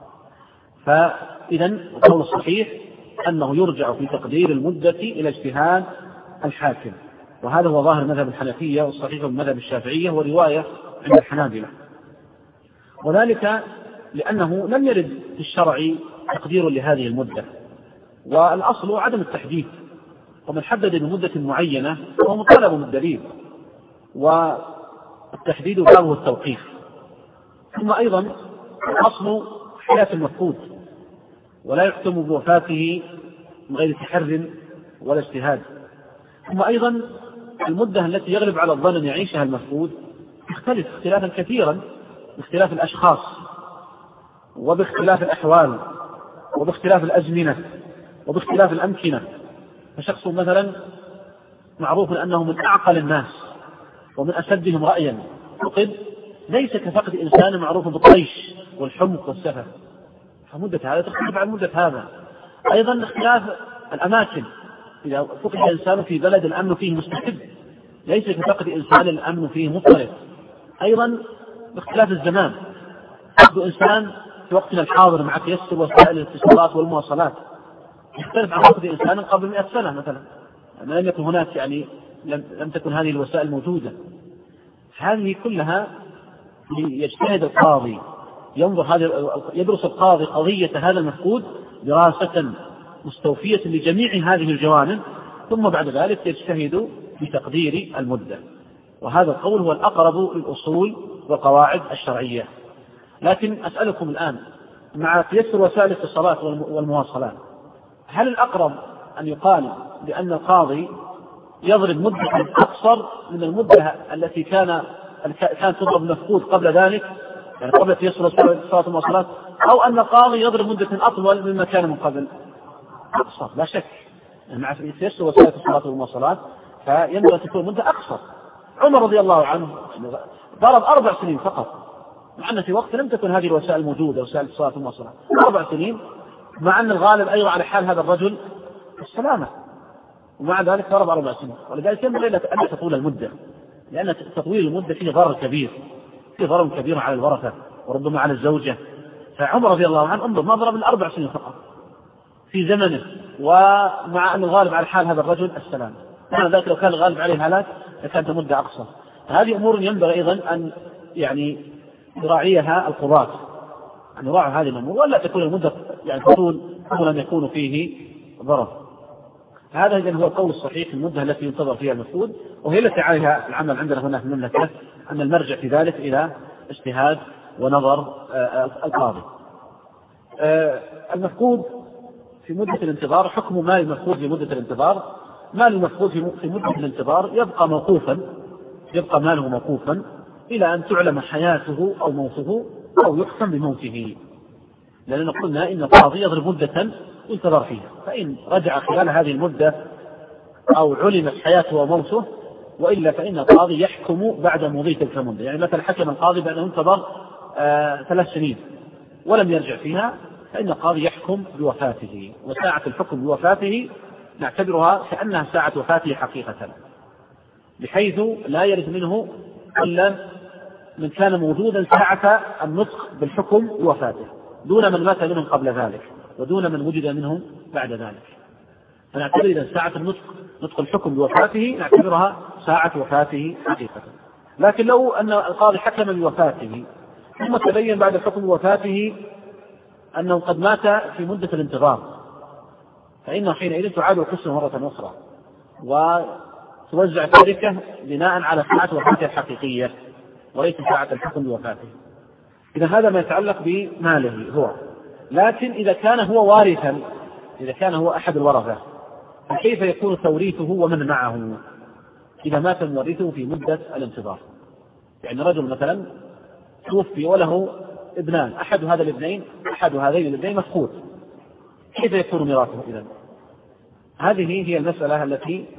فإذا القول الصحيح أنه يرجع في تقدير المدة إلى اجتهاد الحاكم، وهذا هو ظاهر مذهب الحنفية والصحيح من مذهب الشافعية ورواية عند الحنابلة. وذلك لأنه لم يرد في الشرع تقدير لهذه المدة، والأصل عدم التحديد، ومن حدد بمدة معينة هو مطالب بالدليل، والتحديد بابه التوقيف. ثم أيضا الأصل حياة المفقود، ولا يحكم بوفاته من غير تحر ولا اجتهاد. ثم أيضا المدة التي يغلب على الظن أن يعيشها المفقود تختلف اختلافا كثيرا باختلاف الأشخاص وباختلاف الأحوال وباختلاف الأزمنة وباختلاف الأمكنة. فشخص مثلا معروف أنه من أعقل الناس ومن أشدهم رأيا فقد ليس كفقد إنسان معروف بالطيش والحمق والسفه، فمدة هذا تختلف عن مدة هذا. أيضا اختلاف الأماكن، إذا فقد إنسان في بلد الأمن فيه مستحب ليس كفقد إنسان الأمن فيه مضطرب. أيضا باختلاف الزمان، فقد إنسان في وقتنا الحاضر مع تيسر وسائل الاتصالات والمواصلات يختلف عن فقد إنسان قبل 100 سنة مثلا، لم يكن هناك لم تكن هذه الوسائل موجودة. هذه كلها يجتهد القاضي، يدرس القاضي قضية هذا المفقود دراسة مستوفية لجميع هذه الجوانب، ثم بعد ذلك يجتهد بتقدير المدة. وهذا القول هو الأقرب للأصول والقواعد الشرعية. لكن أسألكم الآن مع تيسر وسائل الاتصالات والمواصلات، هل الأقرب أن يقال بأن القاضي يضرب مدة أقصر من المدة التي كانت تضرب المفقود قبل ذلك، يعني قبل تيسر وسائل الاتصالات والمواصلات، أو أن القاضي يضرب مدة أطول مما كان من قبل؟ أقصر لا شك، مع تيسر وسائل الاتصالات والمواصلات فينبغي أن تكون مدة أقصر. عمر رضي الله عنه ضرب 4 سنين فقط، مع أن في وقت لم تكن هذه الوسائل موجودة، وسائل الاتصالات والمواصلات 4 سنين، مع أن الغالب أيضا على حال هذا الرجل السلامة، ومع ذلك ضرب 4 سنين. ولذلك ينبغي أن تطول المدة، لأن تطويل المدة فيه ضرر كبير، فيه ضرر كبير على الورثة وربما على الزوجة. فعمر رضي الله عنه انظر ما ضرب من 4 سنين فقط في زمنه، ومع أن الغالب على حال هذا الرجل السلامة، مع ذلك لو كان الغالب عليه هلاك لكانت مدة أقصر. هذه أمور ينبغي أيضا أن يراعيها القضاة، أن يراعوا هذه الأمور، ولا تكون المدة تطول لم يكون فيه ضرر. هذا إذن هو القول الصحيح في المدة التي ينتظر فيها المفقود، وهي التي عليها العمل عندنا هنا في المملكة، أن المرجع في ذلك إلى اجتهاد ونظر القاضي. المفقود في مدة الانتظار، حكم مال المفقود في مدة الانتظار. مال المفقود في مدة الانتظار يبقى ماله موقوفا إلى أن تعلم حياته أو موته أو يحكم بموته، لأننا قلنا إن القاضي يضرب مدة ينتظر فيها، فإن رجع خلال هذه المدة أو علمت حياته وموته، وإلا فإن القاضي يحكم بعد مضي تلك المدة. يعني مثلا حكم القاضي بعد أن انتظر 3 سنين ولم يرجع فيها، فإن القاضي يحكم بوفاته، وساعة الحكم بوفاته نعتبرها كأنها ساعة وفاته حقيقة، بحيث لا يرد منه إلا من كان موجودا ساعة النطق بالحكم بوفاته، دون من مات منهم قبل ذلك ودون من وجد منهم بعد ذلك. فنعتبر إذا ساعة نطق الحكم بوفاته نعتبرها ساعة وفاته حقيقة. لكن لو أن القاضي حكم بوفاته ثم تبين بعد الحكم بوفاته أنه قد مات في مدة الانتظار، فإنه حينئذ تعاد القسمة مرة أخرى وتوزع التركة بناء على ساعة وفاته الحقيقية وليس ساعة الحكم بوفاته. إذا هذا ما يتعلق بماله هو. لكن إذا كان هو وارثا، إذا كان هو أحد الورثة، فكيف يكون توريثه ومن معه إذا مات مورثه في مدة الانتظار؟ يعني رجل مثلا توفي وله ابنان، أحد هذين الابنين مفقود، كيف يكون ميراثه إذن؟ هذه هي المسألة التي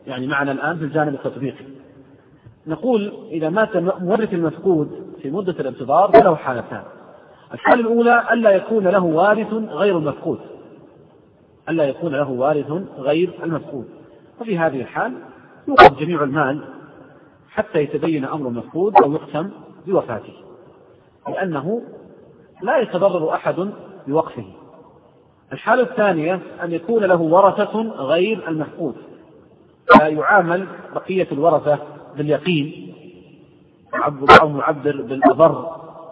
يعني معنا الآن في الجانب التطبيقي. نقول إذا مات مورث المفقود في مدة الانتظار فله حالتان. الحالة الأولى ألا يكون له وارث غير المفقود، ألا يكون له وارث غير المفقود، وفي هذه الحال يوقف جميع المال حتى يتبين أمر المفقود أو يختم بوفاته، لأنه لا يتضرر أحد بوقفه. الحالة الثانية أن يكون له ورثة غير المفقود، فيعامل بقية الورثة باليقين، بعضهم يعبر بالأضر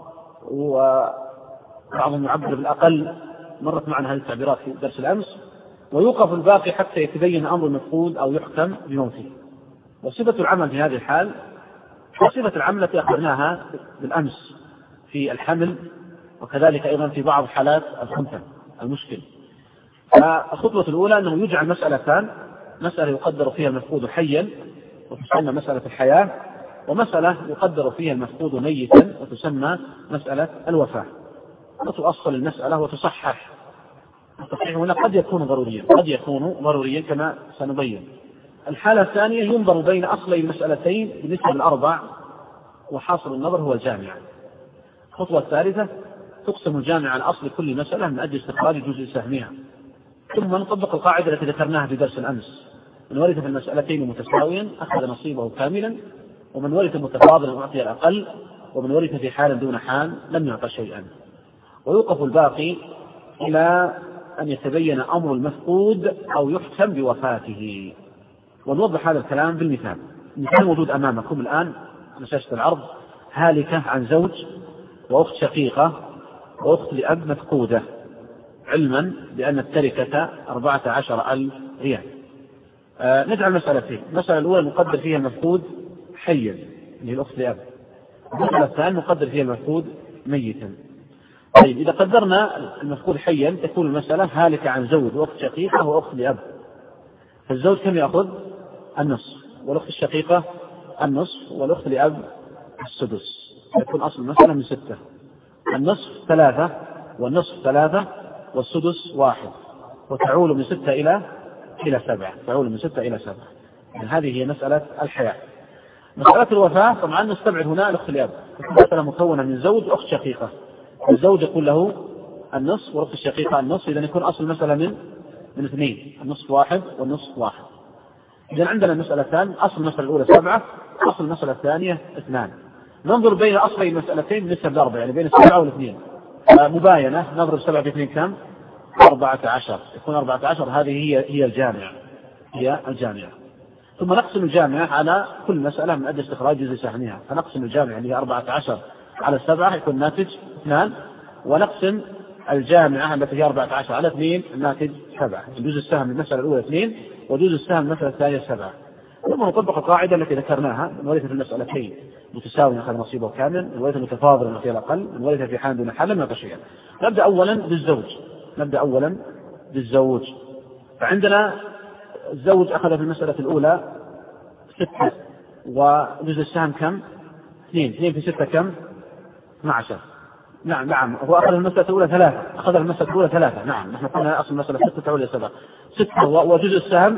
وبعضهم يعبر بالأقل، مرت معنا هذه التعبيرات في درس الأمس، ويوقف الباقي حتى يتبين أمر المفقود أو يحكم بموته. وصفة العمل في هذه الحال وصفة العمل التي أخذناها بالأمس في الحمل، وكذلك أيضا في بعض حالات الخنثى المشكل. فالخطوة الأولى أنه يجعل مسألتان: مسألة يقدر فيها المفقود حيا وتسمى مسألة الحياة، ومسألة يقدر فيها المفقود ميتا وتسمى مسألة الوفاة، وتؤصل المسألة وتصحح. التصحيح هنا قد يكون ضروريا كما سنبين. الحالة الثانية ينظر بين أصلي المسألتين بالنسبة للأربع، وحاصل النظر هو الجامع. الخطوة الثالثة تقسم الجامع على أصل كل مسألة من أجل استخراج جزء سهمها، ثم نطبق القاعدة التي ذكرناها في درس الأمس: من ورث في المسألتين متساويا أخذ نصيبه كاملا، ومن ورث متفاضلا أعطي الأقل، ومن ورث في حال دون حال لم يعطى شيئا. ويوقف الباقي إلى أن يتبين أمر المفقود أو يحكم بوفاته. ونوضح هذا الكلام بالمثال. المثال موجود أمامكم الآن على شاشة العرض: هالكة عن زوج وأخت شقيقة وأخت لأب مفقودة، علما بأن التركة 14,000 ريال. نجعل مسألتين: المسألة الأولى نقدر فيها المفقود حيا اللي هي الأخت لأب، المسألة الثانية نقدر فيها المفقود ميتا. طيب، إذا قدرنا المفقود حيا تكون المسألة هالكة عن زوج وأخت شقيقة وأخت لأب. فالزوج كم يأخذ؟ النصف، والأخت الشقيقة النصف، والأخت لأب السدس. يكون أصل المسألة من 6، النصف 3 والنصف 3 والسدس 1، وتعول من 6 إلى 7. تعول من 6 إلى 7. يعني هذه هي مسألة الحياة. مسألة الوفاة طبعا نستبعد هنا الأخت لأب، المسألة مكونة من زوج وأخت شقيقة. الزوج يكون له النصف والأخت الشقيقة النصف، إذا يكون أصل المسألة من 2، النصف 1 والنصف 1. إذا عندنا المسألتان: أصل المسألة الأولى 7، أصل المسألة الثانية 2. ننظر بين أصلي المسألتين نسب 4، يعني بين 7 و2 مباينة. نضرب 7 في 2 كم؟ 14. يكون 14. هذه هي الجامعة. ثم نقسم الجامعة على كل مسألة من أجل استخراج جزء سهمها. فنقسم الجامعة اللي هي 14 على 7 يكون ناتج 2، ونقسم الجامعة التي هي 14 على 2 الناتج 7. جزء السهم المسألة الأولى 2 وجزء السهم المسألة الثانية 7. ثم نطبق القاعدة التي ذكرناها: من ورث في المسألتين متساوي أخذ نصيبه كامل، من ورث متفاضل أعطي الأقل، من ورث في حال دون حال لم يعطى شيئا. نبدأ أولا بالزوج. فعندنا الزوج أخذ في المسألة الأولى 6، وجزء السهم كم؟ 2 في 6 كم؟ 12. نعم هو أخذ المسألة الأولى 3. نعم، نحن قلنا أصل المسألة 6 تعول إلى 7. 6 وجزء السهم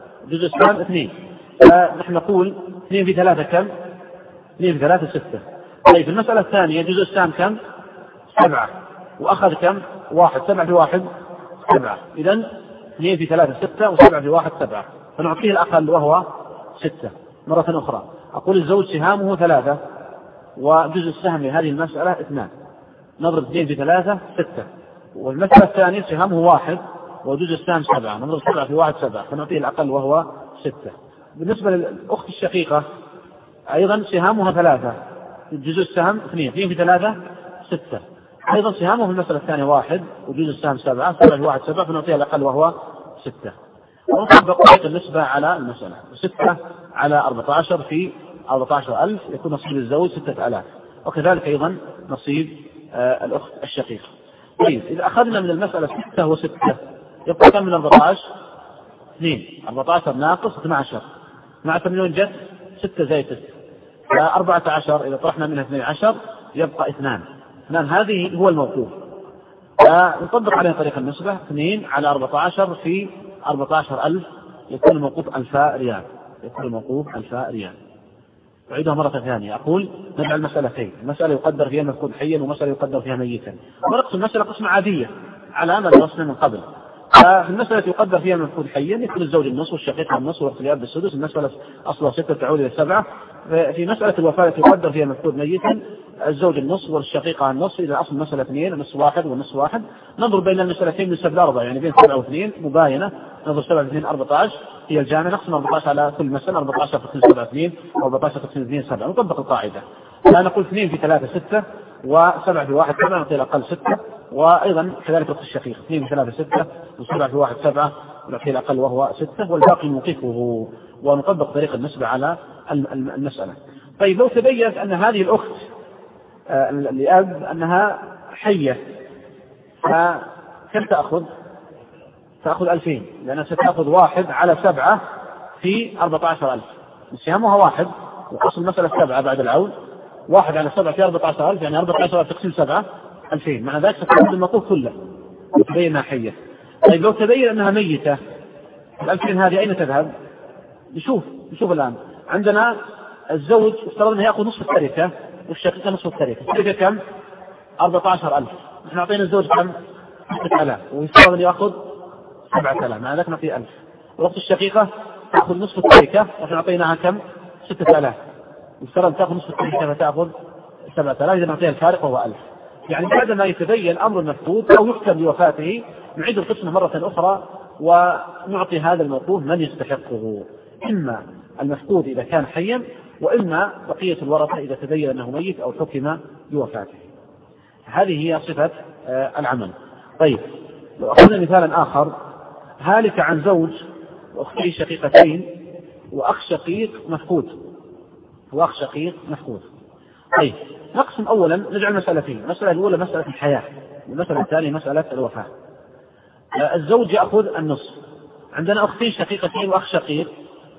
2. فنحن نقول 2 في 3 كم؟ 2 في 3 6. طيب، في المسألة الثانية جزء السهم كم؟ 7، وأخذ كم؟ 1. 7 في 1 7. إذن 2 في 3 6 و7 في 1 7. فنعطيه الأقل وهو 6. مرة أخرى أقول الزوج سهامه 3 وجزء السهم لهذه المسألة 2. نضرب 2 في 3 6. والمسألة الثانية سهامه 1 وجزء السهم 7. نضرب 7 في 1 7. فنعطيه الأقل وهو 6. بالنسبة للأخت الشقيقة أيضا سهامها 3، جزء السهم 2 في 3 6. أيضا سهامه في المسألة الثانية 1 وجزء السهم 7 في 1 7. فنعطيه الأقل وهو 6. ونطبق النسبة على المسألة: 6 على 14 في 14,000 يكون نصيب الزوج 6,000، وكذلك أيضا نصيب الأخت الشقيقة. طيب، إذا أخذنا من المسألة 6 و6 يبقى كم من 14؟ 2. 14 ناقص 12. 12 من وين جت؟ 6 زائد 6. 14 إذا طرحنا منها 12 يبقى 2. هذه هو الموقوف. فنطبق عليها طريقة النسبة: 2 على 14 في 14,000 يكون الموقوف 1000 ريال. يكون الموقوف 1000 ريال. أعيدها مرة ثانية، أقول نجعل مسألتين، مسألة يقدر فيها المفقود حيا ومسألة يقدر فيها ميتا، ونقسم المسألة قسمة عادية على ما درسنا من قبل. ففي المسألة يقدر فيها المفقود حيا يكون الزوج النصف والشقيق النصف والاختلاف بالسدس، المسألة أصلها 6 تعود إلى 7. في مسألة الوفاة يقدر فيها المفقود ميتا الزوج النصف والشقيقة النصف، إذا أصل المسألة 2 النصف 1 والنصف 1. ننظر بين المسألتين من 7 ل4 يعني بين 7 و2 مباينة، ننظر 7 ل2 14 هي الجامعة، نقسم 14 على كل مسألة 14 تقسيم 7 2 و14 تقسيم 2 7، نطبق القاعدة. لا نقول 2 في 3 6 و7 في 1 7 نعطي الأقل 6، وأيضا كذلك وقت الشقيق 2 في 3 6 و7 في 1 7 ونعطي الأقل وهو 6 والباقي نوقفه، ونطبق طريق النسبة على المسألة. طيب لو تبين أن هذه الأخت لأب أنها حية فكم تأخذ؟ تأخذ 2000 لأنها ستأخذ 1 على 7 في 14,000. سهامها 1 وأصل مسألة 7 بعد العود 1 على 7 في 14,000 يعني 14,000 تقسيم 7 2000، مع ذلك ستأخذ الموقوف كله وتبين أنها حية. طيب لو تبين أنها ميتة 2000 هذه أين تذهب؟ نشوف الآن. عندنا الزوج افترض أنه يأخذ نصف التركة والشقيقة نصف التركة. التركة كم؟ 14,000. نحن أعطينا الزوج كم؟ 6,000 ويفترض أن يأخذ 7,000، مع ذلك نعطيه 1000. وقت الشقيقة تأخذ نصف التركة ونحن أعطيناها كم؟ 6,000 ويفترض أن تأخذ نصف التركة فتأخذ 7,000، إذا نعطيها الفارق وهو 1000. يعني بعد ما يتبين أمر المفقود أو يحكم بوفاته نعيد القسمة مرة أخرى ونعطي هذا الموقوف من يستحقه، إما المفقود إذا كان حيا وإما بقية الورثة إذا تبين أنه ميت أو حكم بوفاته. هذه هي صفة العمل. طيب لو أخذنا مثالا آخر، هالك عن زوج وأختين شقيقتين وأخ شقيق مفقود. طيب نقسم أولا، نجعل مسألتين، المسألة الأولى مسألة الحياة والمسألة الثانية مسألة الوفاة. الزوج يأخذ النصف، عندنا أختين شقيقتين وأخ شقيق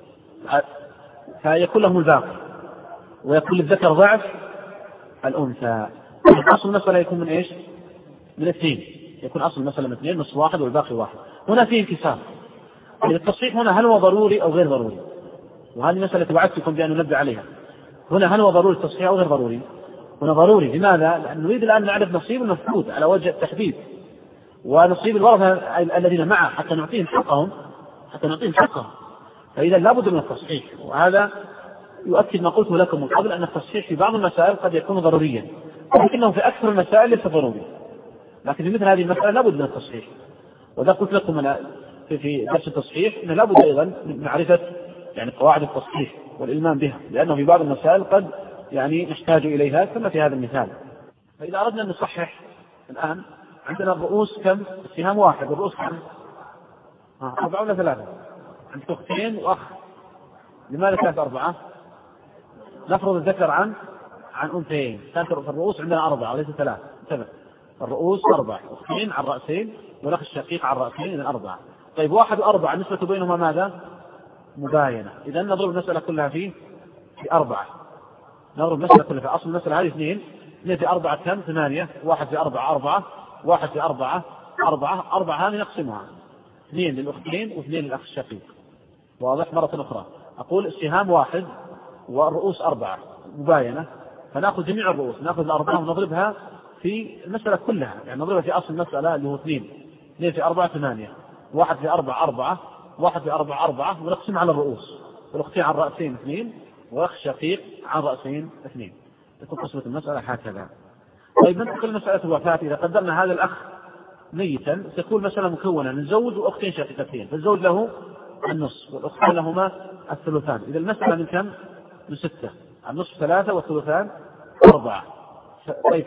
فيكون لهم الباقي ويكون للذكر ضعف الأنثى. أصل المسألة يكون من إيش؟ من 2، يكون أصل المسألة من 2 نصف 1 والباقي 1. هنا فيه انكسار. التصحيح هنا هل هو ضروري أو غير ضروري؟ وهذه مسألة وعدتكم بأن ننبه عليها. هنا هل هو ضروري التصحيح أو غير ضروري؟ هنا ضروري. لماذا؟ لأن نريد الآن نعرف نصيب المفقود على وجه التحديد ونصيب الورثة الذين معه حتى نعطيهم حقهم. فإذا لابد من التصحيح، وهذا يؤكد ما قلته لكم من قبل أن التصحيح في بعض المسائل قد يكون ضروريا، ولكنه في أكثر المسائل ليس ضروري، لكن في مثل هذه المسألة لابد من التصحيح. وذا قلت لكم أنا في درس التصحيح أنه لابد أيضا من معرفة يعني قواعد التصحيح والإلمام بها، لأنه في بعض المسائل قد يعني نحتاج إليها كما في هذا المثال. فإذا أردنا أن نصحح الآن عندنا الرؤوس كم؟ السهام 1. الرؤوس كم؟ 4 ولا 3؟ عندك أختين وأخ. لماذا كانت 4؟ نفرض الذكر عن أنثيين، كانت الرؤوس عندنا 4 وليس 3. انتبه، الرؤوس 4، أختين على الرأسين والأخ الشقيق على الرأسين، إذن 4. طيب 1 و4 النسبة بينهما ماذا؟ مباينة. إذن نضرب المسألة كلها في 4. نضرب المسألة كلها في أصل المسألة هذه 2 في 4 كم؟ 8. 1 في 4 4، 1 في 4 4 هذه نقسمها 2 للأختين و2 للأخ الشقيق. واضح؟ مرة أخرى أقول السهام 1 والرؤوس 4 مباينة، فنأخذ جميع الرؤوس، نأخذ الأربعة ونضربها في المسألة كلها، يعني نضربها في أصل المسألة اللي هو 2 في 4 8، 1 في 4 4، 1 في 4 4 ونقسم على الرؤوس، والأختين على الرأسين 2 والأخ الشقيق على الرأسين 2. تكون قسمة المسألة هكذا. طيب ننتقل لمسألة الوفاة. إذا قدرنا هذا الأخ ميتا تكون مسألة مكونة من زوج وأختين شقيقتين، فالزوج له النصف والأختين لهما الثلثان. إذا المسألة من كم؟ من 6، النصف 3 والثلثان 4. طيب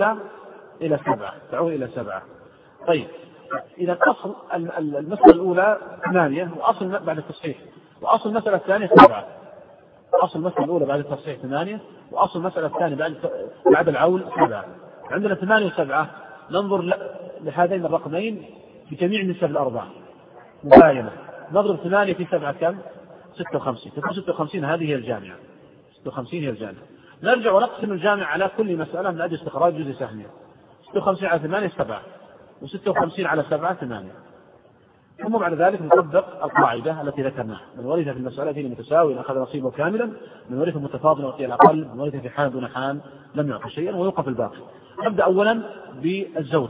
تعود إلى 7. طيب إذا أصل المسألة الأولى 8 وأصل بعد التصحيح، وأصل المسألة الثانية 7. أصل المسألة الأولى بعد التصحيح 8 وأصل المسألة الثانية بعد العول 7. عندنا 8 و7 ننظر لهذين الرقمين بجميع النسب الأربعة مباينة. نضرب 8 في 7 كم؟ 56. تكون 56 هذه هي الجامعة. 56 هي الجامعة. نرجع ونقسم الجامعة على كل مسألة من أجل استخراج جزء سهمها. 56 على 8 7، و56 على 7 8. ثم بعد ذلك نطبق القاعدة التي ذكرناها: من ورث في المسألتين متساوي أخذ نصيبه كاملا، من ورث متفاضل أعطي الأقل، من ورث في حال دون حال لم يعطي شيئا ويوقف الباقي. نبدأ أولا بالزوج.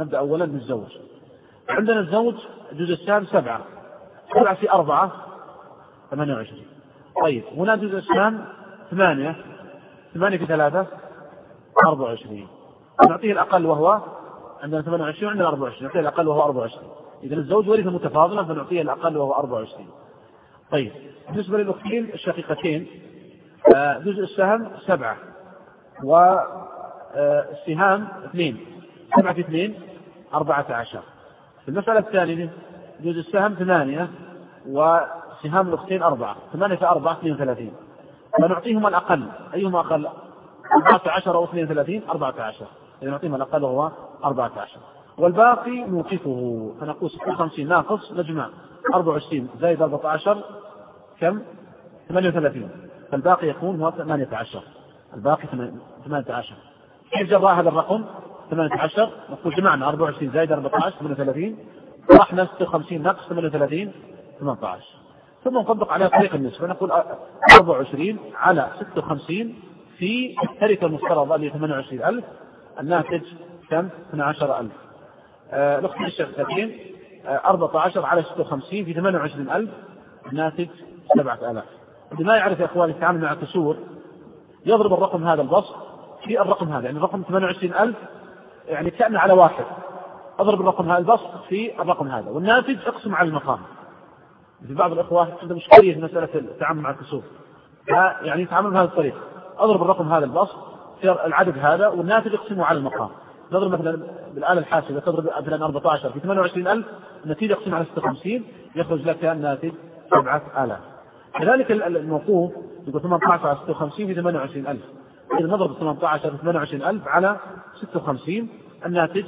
عندنا الزوج جزء السهم 7 في 4 28. طيب هنا جزء السهم 8 في 3 24. نعطيه الأقل وهو عندنا 28 وعندنا 24، نعطيه الأقل وهو 24. إذا الزوج ورث متفاضلا فنعطيه الأقل وهو 24. طيب بالنسبة للأختين الشقيقتين جزء السهم 7 والسهام 2. 7 في 2 14. في المسألة الثانية جزء السهم 8 وسهام الأختين 4. 8 في 4 32. فنعطيهما الأقل. أيهما أقل؟ 14 أو 32؟ 14. إذا نعطيهما الأقل وهو 14. والباقي نوقفه فنقول 56 ناقص نجمع 24 زائد 14 كم؟ 38. فالباقي يكون هو 18. الباقي 18. كيف جرى هذا الرقم 18؟ نقول جمعنا 24 زائد 14 38 طرحنا 56 ناقص 38 18. ثم نطبق عليها طريق النسبة نقول 24 على 56 في التركة المفترضة اللي 28,000 الناتج كم؟ 12,000. الأختين الشقيقتين 14 على 56 في 28,000 الناتج 7,000. اللي ما يعرف يا أخواني التعامل مع الكسور يضرب الرقم هذا البسط في الرقم هذا، يعني الرقم 28,000 يعني كأنه على واحد، أضرب الرقم هذا البسط في الرقم هذا والناتج أقسم على المقام. في بعض الأخوة عندهم مشكلة في مسألة التعامل مع الكسور، يعني يتعامل بهذه الطريقة: أضرب الرقم هذا البسط في العدد هذا والناتج أقسمه على المقام. نضرب مثلا بالآلة الحاسبة تضرب مثلا 14 في 28,000 النتيجة أقسم على 56 يخرج لك الناتج 7,000. كذلك الموقوف يقول 18 على 56 في 28,000. إذا نضرب 18 في 28,000 على 56 الناتج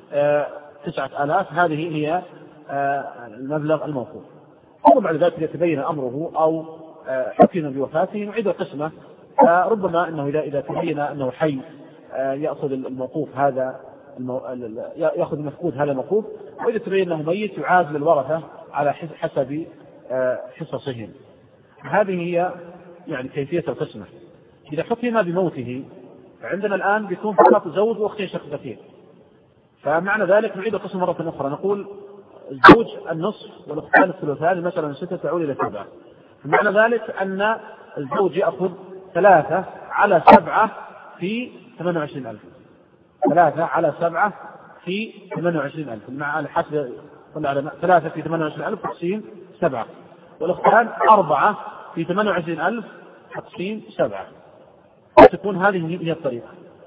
9,000. هذه هي المبلغ الموقوف. ثم بعد ذلك يتبين أمره أو حكم بوفاته نعيد القسمة. ربما أنه إذا تبين أنه حي يأخذ الموقوف هذا يأخذ المفقود هذا الموقوف، وإذا تبين أنه ميت يعاد للورثة على حسب حصصهم. هذه هي يعني كيفية القسمة. إذا حكم بموته عندنا الآن بيكون فقط زوج وأختين شقيقتين، فمعنى ذلك نعيد القسمة مرة أخرى نقول الزوج النصف والأختان الثلثان مثلا 6 تعود إلى 7. فمعنى ذلك أن الزوج يأخذ 3 على 7 في 28,000. 3 على 7 في 28,000 مع الحسب 3 في 28,000 تقسيم 7، والأختان 4 في 28,000 تقسيم 7. تكون هذه هي الطريقة.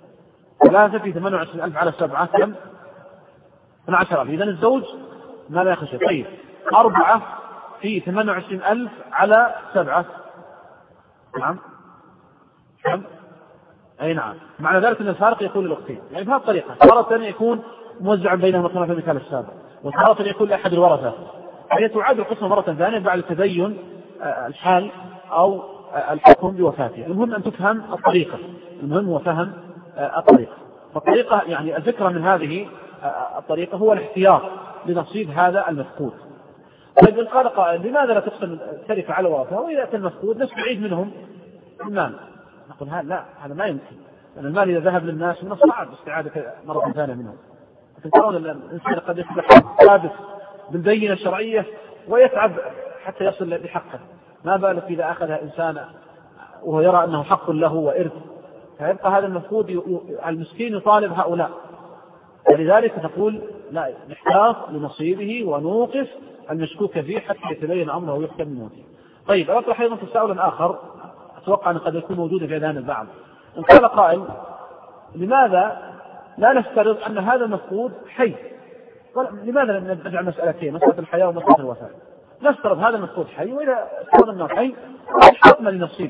3 في 28,000 على 7 كم؟ 12,000. إذن الزوج ما لا يخشى. طيب 4 في 28,000 على 7 نعم كم؟ أي نعم. معنى ذلك أن الفارق يكون للأختين، يعني بهذه الطريقة. تارة يكون موزعا بينهما كما في المثال السابق، وتارة يكون لأحد الورثة. هي تعاد القسمة مرة ثانية بعد تبين الحال أو الحكم بوفاته. المهم أن تفهم الطريقة، المهم هو فهم الطريقة. فالطريقة يعني الفكرة من هذه الطريقة هو الاحتياط لنصيب هذا المفقود. طيب إن قال قائل لماذا لا تقسم التركة على الورثة وإذا أتى المفقود نستعيد منهم المال؟ نقول لا، هذا ما يمكن، لأن المال إذا ذهب للناس من الصعب استعادة مرة ثانية منهم. لكن ترون الإنسان قد يصبح ثابت بالبينة الشرعية ويتعب حتى يصل لحقه، ما بالك إذا أخذ إنسان وهو يرى أنه حق له وإرث، فيبقى هذا المفقود المسكين يطالب هؤلاء. ولذلك تقول لا، نحتاط لنصيبه ونوقف المشكوك فيه حتى يتبين أمره ويحكم من موته. طيب أطرح أيضا تساؤلا آخر أتوقع أن قد يكون موجودا في أذهان البعض. إن قال قائل لماذا لا نفترض أن هذا المفقود حي؟ لماذا نجعل مسألتين، مسألة الحياة ومسألة الوفاة؟ نفترض هذا المفقود حي، وإذا افترض أنه حي احتطنا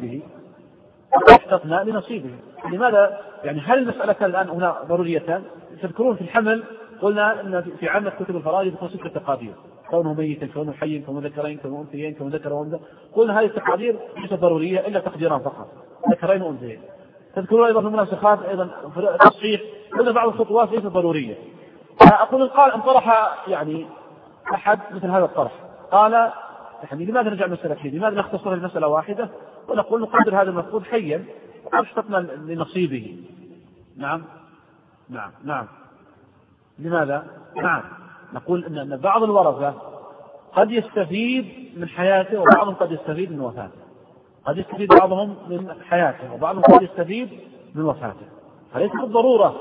لنصيبه. لماذا يعني هل المسألة الآن هنا ضروريتان؟ تذكرون في الحمل قلنا أن في عامة كتب الفرائض يكون 6 تقادير: كونه ميتا، كونه حيا، كونه ذكرين، كونه أنثيين، كونه ذكر وأنثى. قلنا هذه التقادير ليست ضرورية إلا تقديران فقط: ذكرين وأنثيين. تذكرون أيضا في المناسخات أيضا تصحيح قلنا بعض الخطوات ليست ضرورية. أقول قال انطرح يعني أحد مثل هذا الطرح، قال يعني لماذا نجعل مسألة حية؟ لماذا نختصر المسألة واحدة ونقول نقدر هذا المفقود حيا واشتقنا لنصيبه؟ نعم نعم نعم. لماذا؟ نعم، نقول أن بعض الورثة قد يستفيد من حياته وبعضهم قد يستفيد من وفاته، قد يستفيد بعضهم من حياته وبعضهم قد يستفيد من وفاته. فليس بالضرورة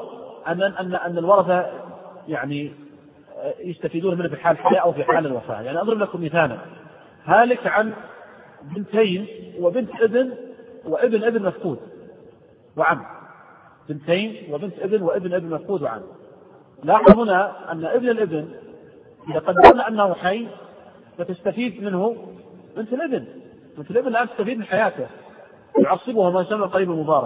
أن الورثة يعني يستفيدون منه في حال الحياة أو في حال الوفاة. يعني أضرب لكم مثالا، هالك عن بنتين وبنت ابن وابن ابن مفقود وعم، بنتين وبنت ابن وابن ابن مفقود وعم. لاحظ هنا أن ابن الابن إذا قدرنا أنه حي فتستفيد منه بنت الابن، بنت الابن الآن تستفيد من حياته يعصبها ما يسمى القريب المبارك.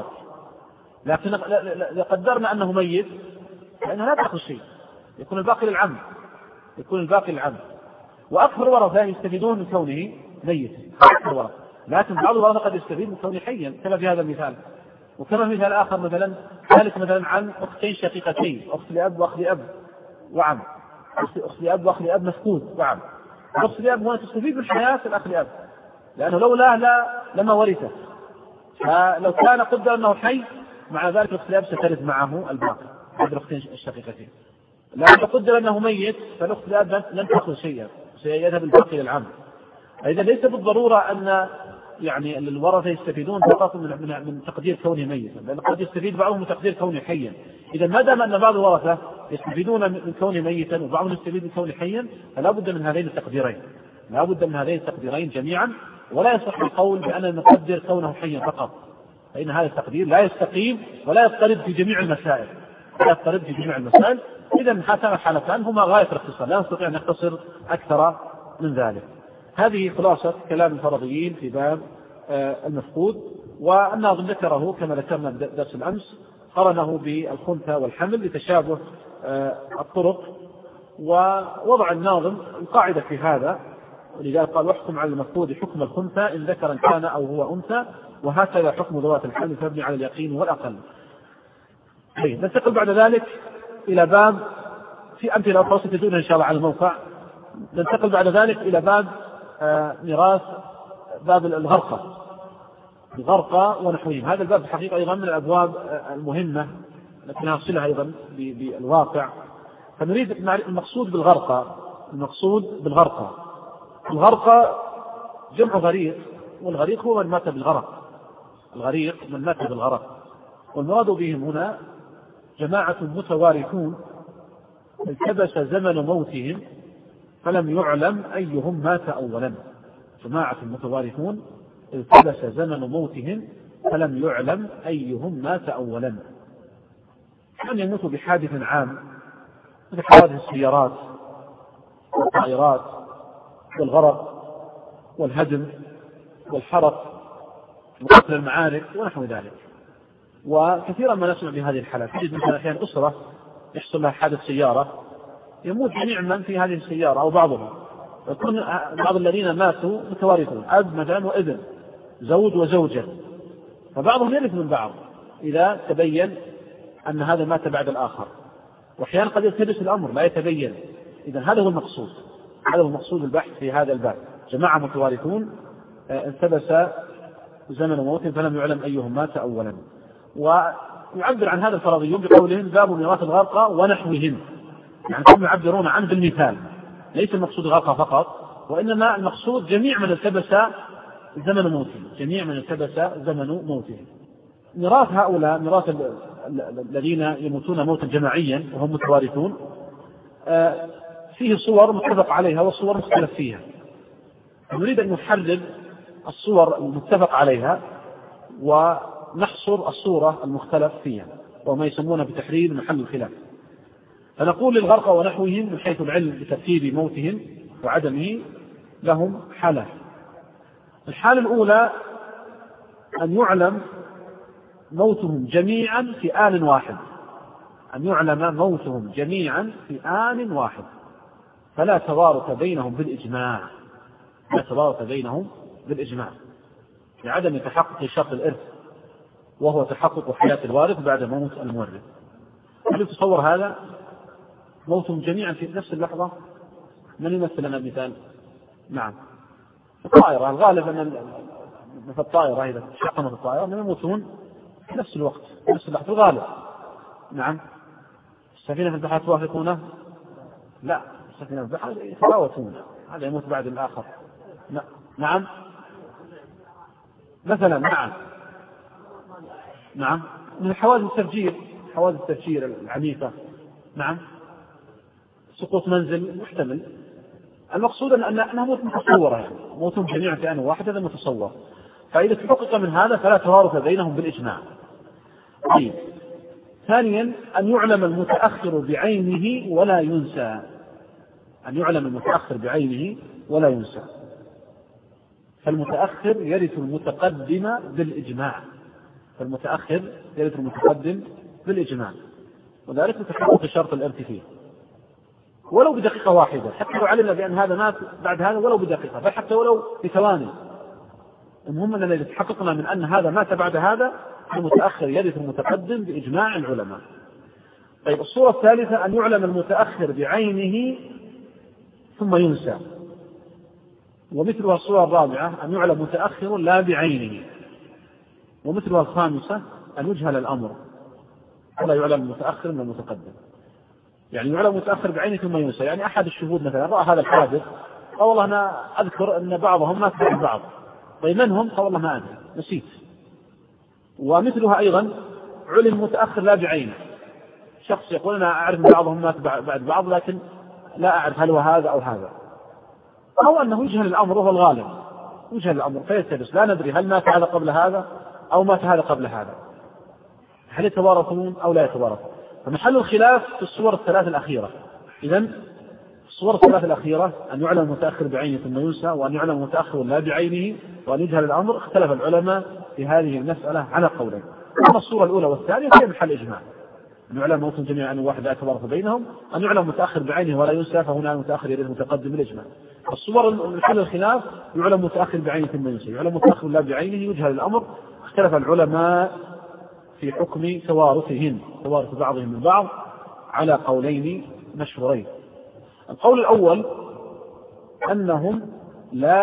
لكن إذا قدرنا أنه ميت فإنها لا تأخذ شيء، يكون الباقي للعم، يكون الباقي للعم. وأكثر ورثة يستفيدون من كونه ميت، لكن بعض الورثة قد يستفيد من كونه حيا كما في هذا المثال. وكما مثال آخر مثلا ذلك مثلا عن أختين شقيقتين، أخت لأب وأخت لأب وعم، أخت لأب وأخت لأب مفقود وعم. أخت لأب هنا تستفيد من حياة الأخ لأب لأنه لولا لما ورثه، فلو كان قدر أنه حي مع ذلك أخت لأب سترث معه الباقي هذه الأختين الشقيقتين. لكن قدر أنه ميت فالأخت لأب لن تأخذ شيئا، سيذهب الباقي للعم. إذا ليس بالضرورة أن يعني الورثة يستفيدون فقط من تقدير كونه ميتا، لأن قد يستفيد بعضهم من تقدير كونه حيا. إذا ما دام أن بعض الورثة يستفيدون من كونه ميتا وبعضهم يستفيد من كونه حيا فلا بد من هذين التقديرين، لا بد من هذين التقديرين جميعا. ولا يصح القول بأن نقدر كونه حيا فقط، فإن هذا التقدير لا يستقيم ولا يضطرد في جميع المسائل، لا يضطرد في جميع المسائل. إذا هاتان الحالتان هما غاية الاختصار، لا نستطيع أن نختصر أكثر من ذلك. هذه خلاصة كلام الفرضيين في باب المفقود. والناظم ذكره كما ذكرنا بدرس الأمس، قرنه بالخنثى والحمل لتشابه الطرق، ووضع الناظم القاعدة في هذا، ولذلك قال واحكم على المفقود حكم الخنثى إن ذكرا كان أو هو أنثى، وهكذا حكم ذوات الحمل فابني على اليقين والأقل. ننتقل بعد ذلك إلى باب في أمثلة أخرى ستجدونها إن شاء الله على الموقع. ننتقل بعد ذلك إلى باب ميراث، باب الغرقى ونحوهم. هذا الباب الحقيقة أيضا من الأبواب المهمة لكنها صلة أيضا بالواقع. فنريد المقصود بالغرقى. الغرقى جمع غريق، والغريق هو من مات بالغرق، الغريق من مات بالغرق. والمراد بهم هنا جماعة متوارثون التبس زمن موتهم فلم يعلم أيهم مات أولا. جماعة متوارثون التبس زمن موتهم فلم يعلم أيهم مات أولا. كان يموت بحادث عام مثل حوادث السيارات والطائرات والغرق والهدم والحرق وقتل المعارك ونحو ذلك. وكثيرا ما نسمع بهذه الحالات، تجد مثلا أحيانا أسرة يحصل لها حادث سيارة يموت جميع من في هذه السيارة أو بعضهم، ويكون بعض الذين ماتوا متوارثون، أب مثلا وابن، زوج وزوجة، فبعضهم يرث من بعض إذا تبين أن هذا مات بعد الآخر. وأحيانا قد يلتبس الأمر لا يتبين. إذا هذا هو المقصود، هذا هو مقصود البحث في هذا الباب. جماعة متوارثون التبس زمن موت فلم يعلم أيهم مات أولا. ويعبر عن هذا الفرضيون بقولهم باب ميراث الغرقى ونحوهم، يعني هم يعبرون عنه بالمثال، ليس المقصود الغرقى فقط، وإنما المقصود جميع من التبس زمن موته، جميع من التبس زمن موته. ميراث هؤلاء، ميراث الذين يموتون موتا جماعيا وهم متوارثون، فيه صور متفق عليها وصور مختلف فيها. نريد أن نحدد الصور المتفق عليها ونحصر الصورة المختلف فيها، وما يسمونه بتحرير محل الخلاف. فنقول للغرقى ونحوهم من حيث العلم بترتيب موتهم وعدمه لهم حالة. الحالة الأولى أن يعلم موتهم جميعا في آن واحد، أن يعلم موتهم جميعا في آن واحد، فلا توارث بينهم بالإجماع، لا توارث بينهم بالإجماع لعدم تحقق شرط الإرث وهو تحقق حياة الوارث بعد موت المورث. هل يتصور هذا؟ موتهم جميعا في نفس اللحظة من يمثل لنا مثال؟ نعم الطائرة، الغالب أن في الطائرة إذا شقمت الطائرة أنهم يموتون في نفس الوقت في نفس اللحظة الغالب. نعم السفينة في البحر توافقونه؟ لا السفينة في البحر يتفاوتون، هذا يموت بعد الآخر. نعم مثلا نعم من حوادث التفجير العنيفة. نعم سقوط منزل محتمل. المقصود أنها موت متصورة، يعني موتهم جميعا في آن واحد، هذا متصور. فإذا تحقق من هذا فلا توارث بينهم بالإجماع. طيب ثانيا أن يعلم المتأخر بعينه ولا ينسى. أن يعلم المتأخر بعينه ولا ينسى. فالمتأخر يرث المتقدم بالإجماع. بالإجماع، وذلك تحقق شرط الإرث فيه ولو بدقيقة واحدة، حتى لو علمنا بأن هذا مات بعد هذا ولو بدقيقة، بل حتى ولو بثواني. المهم أننا إذا تحققنا من أن هذا مات بعد هذا، المتأخر يرث المتقدم بإجماع العلماء. طيب الصورة الثالثة أن يعلم المتأخر بعينه ثم ينسى، ومثلها الصورة الرابعة أن يعلم متأخر لا بعينه، ومثلها الخامسة أن يجهل الأمر ولا يعلم المتأخر من المتقدم. يعني يعلم المتأخر بعينه ثم ينسى، يعني أحد الشهود مثلا رأى هذا الحادث قال والله أنا أذكر أن بعضهم مات بعد بعض. طيب من هم؟ قال والله ما أدري نسيت. ومثلها أيضا علم متأخر لا بعينه، شخص يقول أنا أعرف أن بعضهم مات بعد بعض لكن لا أعرف هل هو هذا أو هذا، أو أنه يجهل الأمر وهو الغالب، يجهل الأمر فيلتبس، لا ندري هل مات هذا قبل هذا أو مات هذا قبل هذا، هل يتوارثون أو لا يتوارثون. فمحل الخلاف في الصور الثلاث الأخيرة. إذن الصور الثلاث الأخيرة أن يعلم المتأخر بعينه ثم ينسى، وأن يعلم المتأخر لا بعينه، وأن يجهل الأمر. اختلف العلماء في هذه المسألة على قولين. أما الصورة الأولى والثانية فهي محل إجماع، أن يعلم موت جميعا أن واحد لا يتوارث بينهم، أن يعلم متأخر بعينه ولا ينسى، فهنا المتأخر يريد المتقدم بالإجماع. الصور محل الخلاف يعلم متأخر بعينه ثم ينسى، يعلم متأخر لا بعينه، يجهل الأمر. اختلف العلماء في حكم توارثهم، توارث بعضهم من بعض، على قولين مشهورين. القول الأول أنهم لا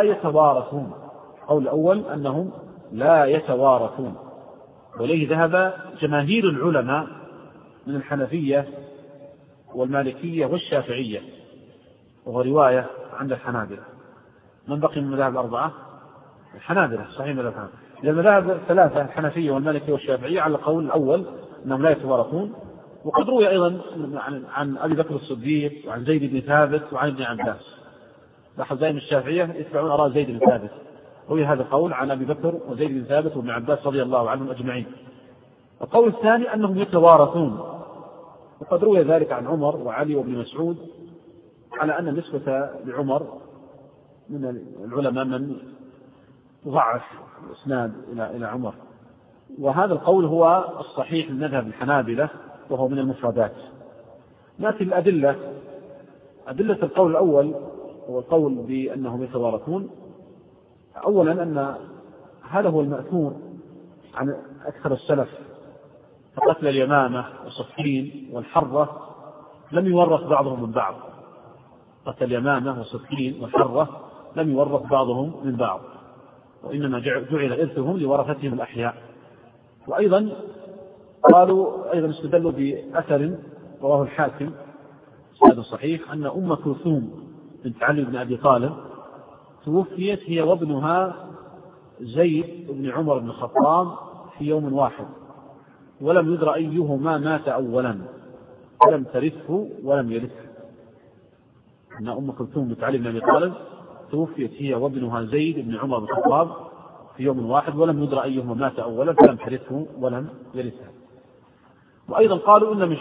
يتوارثون، وليه ذهب جماهير العلماء من الحنفية والمالكية والشافعية، وهو رواية عند الحنابلة. من بقي من المذاهب الأربعة؟ الحنابلة، صحيح مذهب الحنابلة. المذاهب الثلاثة الحنفية والمالكية والشافعية على القول الأول أنهم لا يتوارثون. وقد روي أيضا عن أبي بكر الصديق وعن زيد بن ثابت وعن ابن عباس. لاحظ دائما الشافعية يتبعون آراء زيد بن ثابت. روي هذا القول عن أبي بكر وزيد بن ثابت وابن عباس رضي الله عنهم أجمعين. القول الثاني أنهم يتوارثون، وقد روي ذلك عن عمر وعلي وابن مسعود، على أن النسبة لعمر من العلماء من ضعف الإسناد إلى عمر. وهذا القول هو الصحيح من مذهب الحنابلة، وهو من المفردات. نأتي الأدلة. أدلة القول الأول هو القول بأنهم يتوارثون. أولا أن هذا هو المأثور عن أكثر السلف، فقتل اليمامة وصفين والحرة لم يورث بعضهم من بعض. قتل اليمامة وصفين والحرة لم يورث بعضهم من بعض، وإنما جعل إرثهم لورثتهم الأحياء. وأيضا قالوا أيضا استدلوا بأثر رواه الحاكم هذا صحيح أن أم كلثوم بنت علي بن أبي طالب توفيت هي وابنها زيد بن عمر بن الخطاب في يوم واحد، ولم يدرى أيهما مات أولا، ولم ترثه ولم يرثه. أن أم كلثوم بنت علي بن أبي طالب توفيت هي وابنها زيد بن عمر بن الخطاب في يوم واحد، ولم يدرى أيهما مات أولا، فلم ترثه ولم يرثه. وأيضا قالوا إن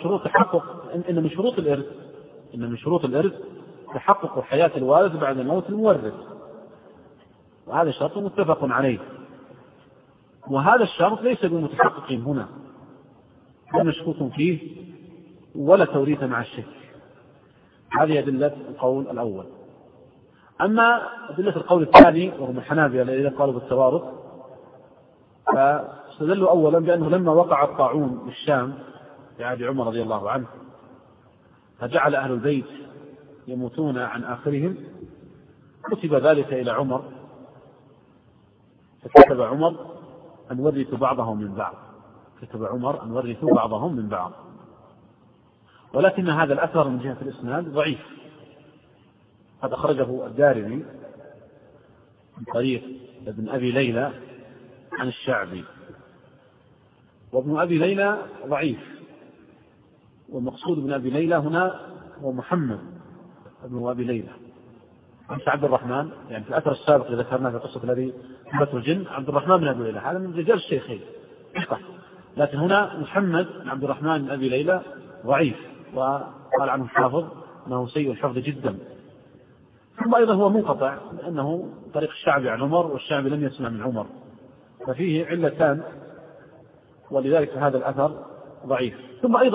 من شروط الإرث تحقق حياة الوارث بعد موت المورث، وهذا شرط متفق عليه. وهذا الشرط ليس بمتحقق هنا، لا مشكوك فيه ولا توريث مع الشك. هذه أدلة القول الأول. أما أدلة القول الثاني وهم الحنابلة الذين قالوا بالتوارث، فاستدلوا أولا بأنه لما وقع الطاعون بالشام في عهد عمر رضي الله عنه، فجعل أهل البيت يموتون عن آخرهم كتب ذلك إلى عمر، فكتب عمر أن ورثوا بعضهم من بعض، كتب عمر أن ورثوا بعضهم من بعض. ولكن هذا الأثر من جهة الإسناد ضعيف، قد أخرجه الدارمي من طريق ابن أبي ليلى عن الشعبي، وابن أبي ليلى ضعيف، والمقصود ابن أبي ليلى هنا هو محمد ابن أبي ليلى ليس عبد الرحمن. يعني في الأثر السابق الذي ذكرناه في قصة الذي ثبت الجن عبد الرحمن بن أبي ليلى هذا من رجال الشيخين، لكن هنا محمد بن عبد الرحمن بن أبي ليلى ضعيف، وقال عنه الحافظ أنه سيء الحفظ جدا. ثم أيضا هو منقطع لأنه طريق الشعبي عن عمر، والشعبي لم يسمع من عمر، ففيه علتان، ولذلك هذا الأثر ضعيف. ثم أيضا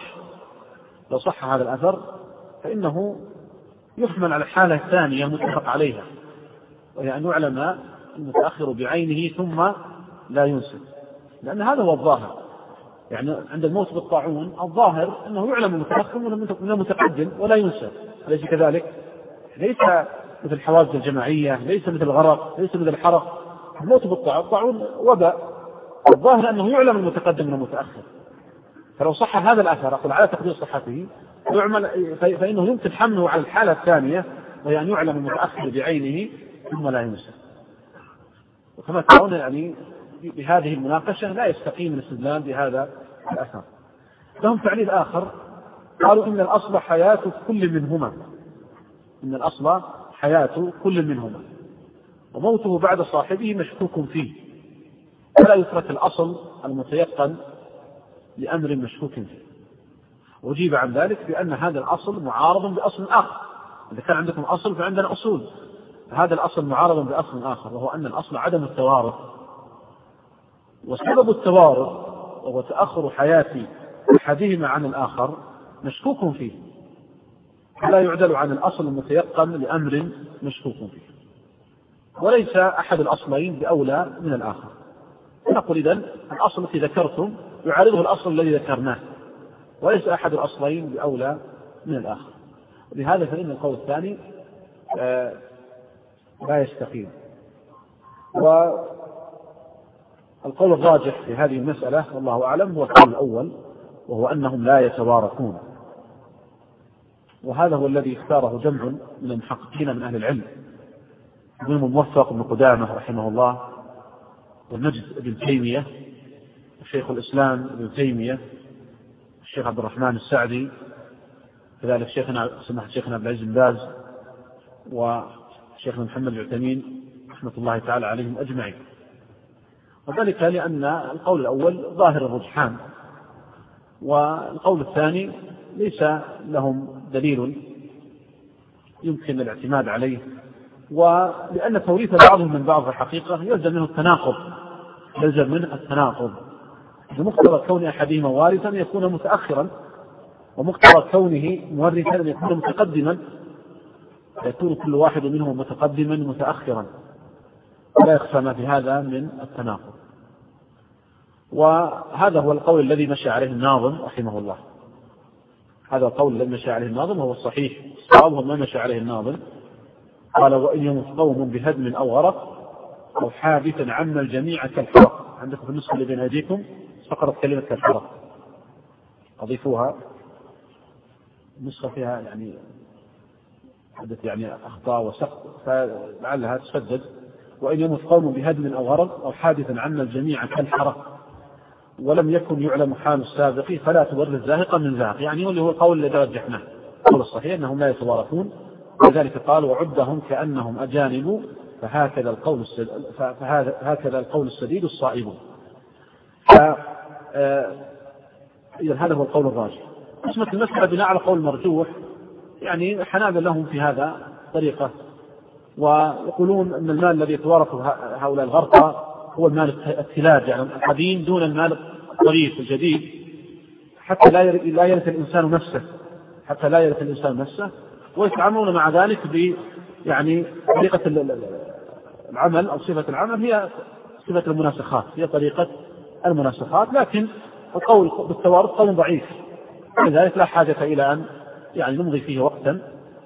لو صح هذا الأثر فإنه يحمل على الحالة الثانية متفق عليها، وهي أن يعلم المتأخر بعينه ثم لا ينسب، لأن هذا هو الظاهر. يعني عند الموت بالطاعون الظاهر أنه يعلم المتأخر من المتقدم ولا ينسب، أليس كذلك؟ ليس مثل الحوادث الجماعية، ليس مثل الغرق، ليس مثل الحرق. الموت بالطاعون وباء، الظاهر أنه يعلم المتقدم من المتأخر. فلو صح هذا الأثر أقول على تقدير صحته فإنه يمكن حمله على الحالة الثانية، وهي أن يعلم المتأخر بعينه ثم لا ينسب. وكما ترون يعني بهذه المناقشة لا يستقيم الاستدلال بهذا الأثر. لهم تعليل آخر، قالوا إن الأصل حياة كل منهما، إن الأصل حياة كل منهما، وموته بعد صاحبه مشكوك فيه، فلا يترك الأصل المتيقن لأمر مشكوك فيه. وجيب عن ذلك بأن هذا الأصل معارض بأصل آخر، إذا كان عندكم أصل فعندنا أصول، هذا الأصل معارض بأصل آخر، وهو أن الأصل عدم التوارث، وسبب التوارث وهو تأخر حياة أحدهما عن الآخر مشكوك فيه، فلا يعدل عن الأصل المتيقن لأمر مشكوك فيه، وليس أحد الأصلين بأولى من الآخر. نقول إذن الأصل الذي ذكرتم يعارضه الأصل الذي ذكرناه، وليس أحد الأصلين بأولى من الآخر. لهذا فإن القول الثاني لا يستقيم. والقول الراجح في هذه المسألة والله أعلم هو القول الأول، وهو أنهم لا يتوارثون، وهذا هو الذي اختاره جمع من المحققين من أهل العلم، منهم الموفق بن قدامة رحمه الله، والنجد ابن تيمية، وشيخ الإسلام ابن تيمية، الشيخ عبد الرحمن السعدي، كذلك سماحة شيخنا عبد العزيز بن باز، وشيخنا محمد العثيمين رحمة الله تعالى عليهم أجمعين. وذلك لأن القول الأول ظاهر الرجحان، والقول الثاني ليس لهم دليل يمكن الاعتماد عليه، ولأن توريث بعضهم من بعض في الحقيقة يلزم منه التناقض، بمقتضى كون أحدهما وارثا يكون متأخرا، ومقتضى كونه مورثا يكون متقدما، يكون كل واحد منهم متقدما متأخرا، لا يخفى ما في هذا من التناقض. وهذا هو القول الذي مشى عليه الناظم رحمه الله، هذا القول الذي مشى عليه الناظم وهو الصحيح، الصواب هو ما مشى عليه الناظم. قال وإن يمت قوم بهدم أو غرق أو حادثا عم الجميع كالحرق. عندكم في النسخة اللي بين أيديكم فقرت كلمة كالحرق، أضيفوها، النسخة فيها يعني أخطاء وسقط فلعلها تسدد. وإن يمت قوم بهدم أو غرق أو حادثا عم الجميع كالحرق ولم يكن يعلم حال السابق فلا تورث زاهقا من زاهق، يعني هو القول الذي رجحناه، القول الصحيح أنهم لا يتوارثون، ولذلك قال وعدهم كأنهم أجانب فهكذا القول السديد الصائب. إذن هذا هو القول الراجح. قسمة المسألة بناء على قول مرجوح، يعني حنابل لهم في هذا طريقة، ويقولون أن المال الذي يتوارثه هؤلاء الغرقى هو المال التلاج، يعني القديم دون المال الطريف الجديد، حتى لا يرث الإنسان نفسه، ويتعاملون مع ذلك يعني طريقة العمل أو صفة العمل هي صفة المناسخات، هي طريقة المناسخات، لكن القول بالتوارث قول ضعيف، لذلك لا حاجة إلى أن يعني نمضي فيه وقتا،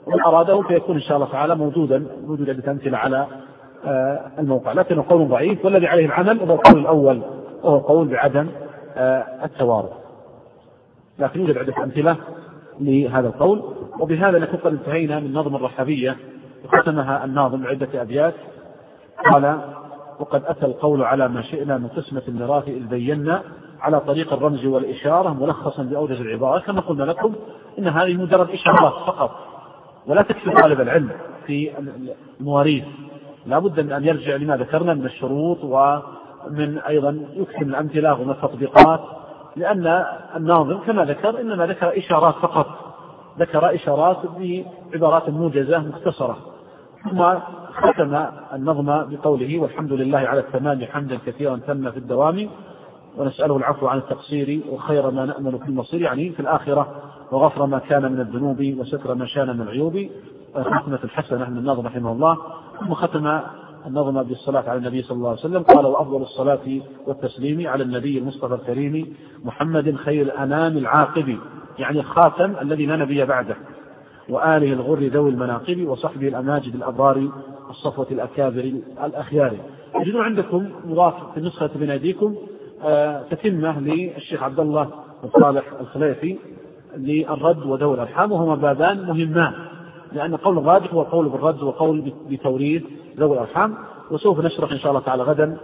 ومن أراده فيكون إن شاء الله تعالى موجود عدة أمثلة على الموقع، لكنه قول ضعيف، والذي عليه العمل هو القول الأول وهو قول بعدم التوارث، لكن يوجد عدة أمثلة لهذا القول. وبهذا نكون قد انتهينا من نظم الرحبية وختمها الناظم بعدة أبيات. قال: وقد أتى القول على ما شئنا من قسمة الميراث إذ بينا على طريق الرمز والإشارة ملخصا بأوجز العبارة. كما قلنا لكم إن هذه مجرد إشارات فقط، ولا تكفي طالب العلم في المواريث، لا بد أن يرجع لما ذكرنا من الشروط ومن أيضا يكثر من الأمثلة ومن التطبيقات، لأن الناظم كما ذكر إنما ذكر إشارات فقط، ذكر إشارات بعبارات موجزة مختصرة، ثم ختم النظم بقوله: والحمد لله على التمام حمدا كثيرا تم في الدوام، ونسأله العفو عن التقصير وخير ما نأمل في المصير، يعني في الآخرة، وغفر ما كان من الذنوب وستر ما شان من العيوب. ختمة الحسنة من النظم رحمه الله. ثم ختم النظم بالصلاة على النبي صلى الله عليه وسلم. قال: وأفضل الصلاة والتسليم على النبي المصطفى الكريم محمد خير الأنام العاقب، يعني الخاتم الذي لا نبي بعده، وآله الغر ذوي المناقب، وصحبه الأماجد الأبرار الصفوة الأكابر الأخيار. تجدون عندكم مضاف في النسخة بين أيديكم تتمة للشيخ عبد الله بن صالح الخليفي للرد وذوي الأرحام، وهما بابان مهمان، لأن قول الراجح هو قول بالرد وقول بتوريث ذوي الأرحام. وسوف نشرح إن شاء الله تعالى غدا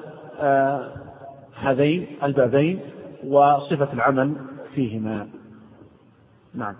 هذين البابين وصفة العمل فيهما. نعم.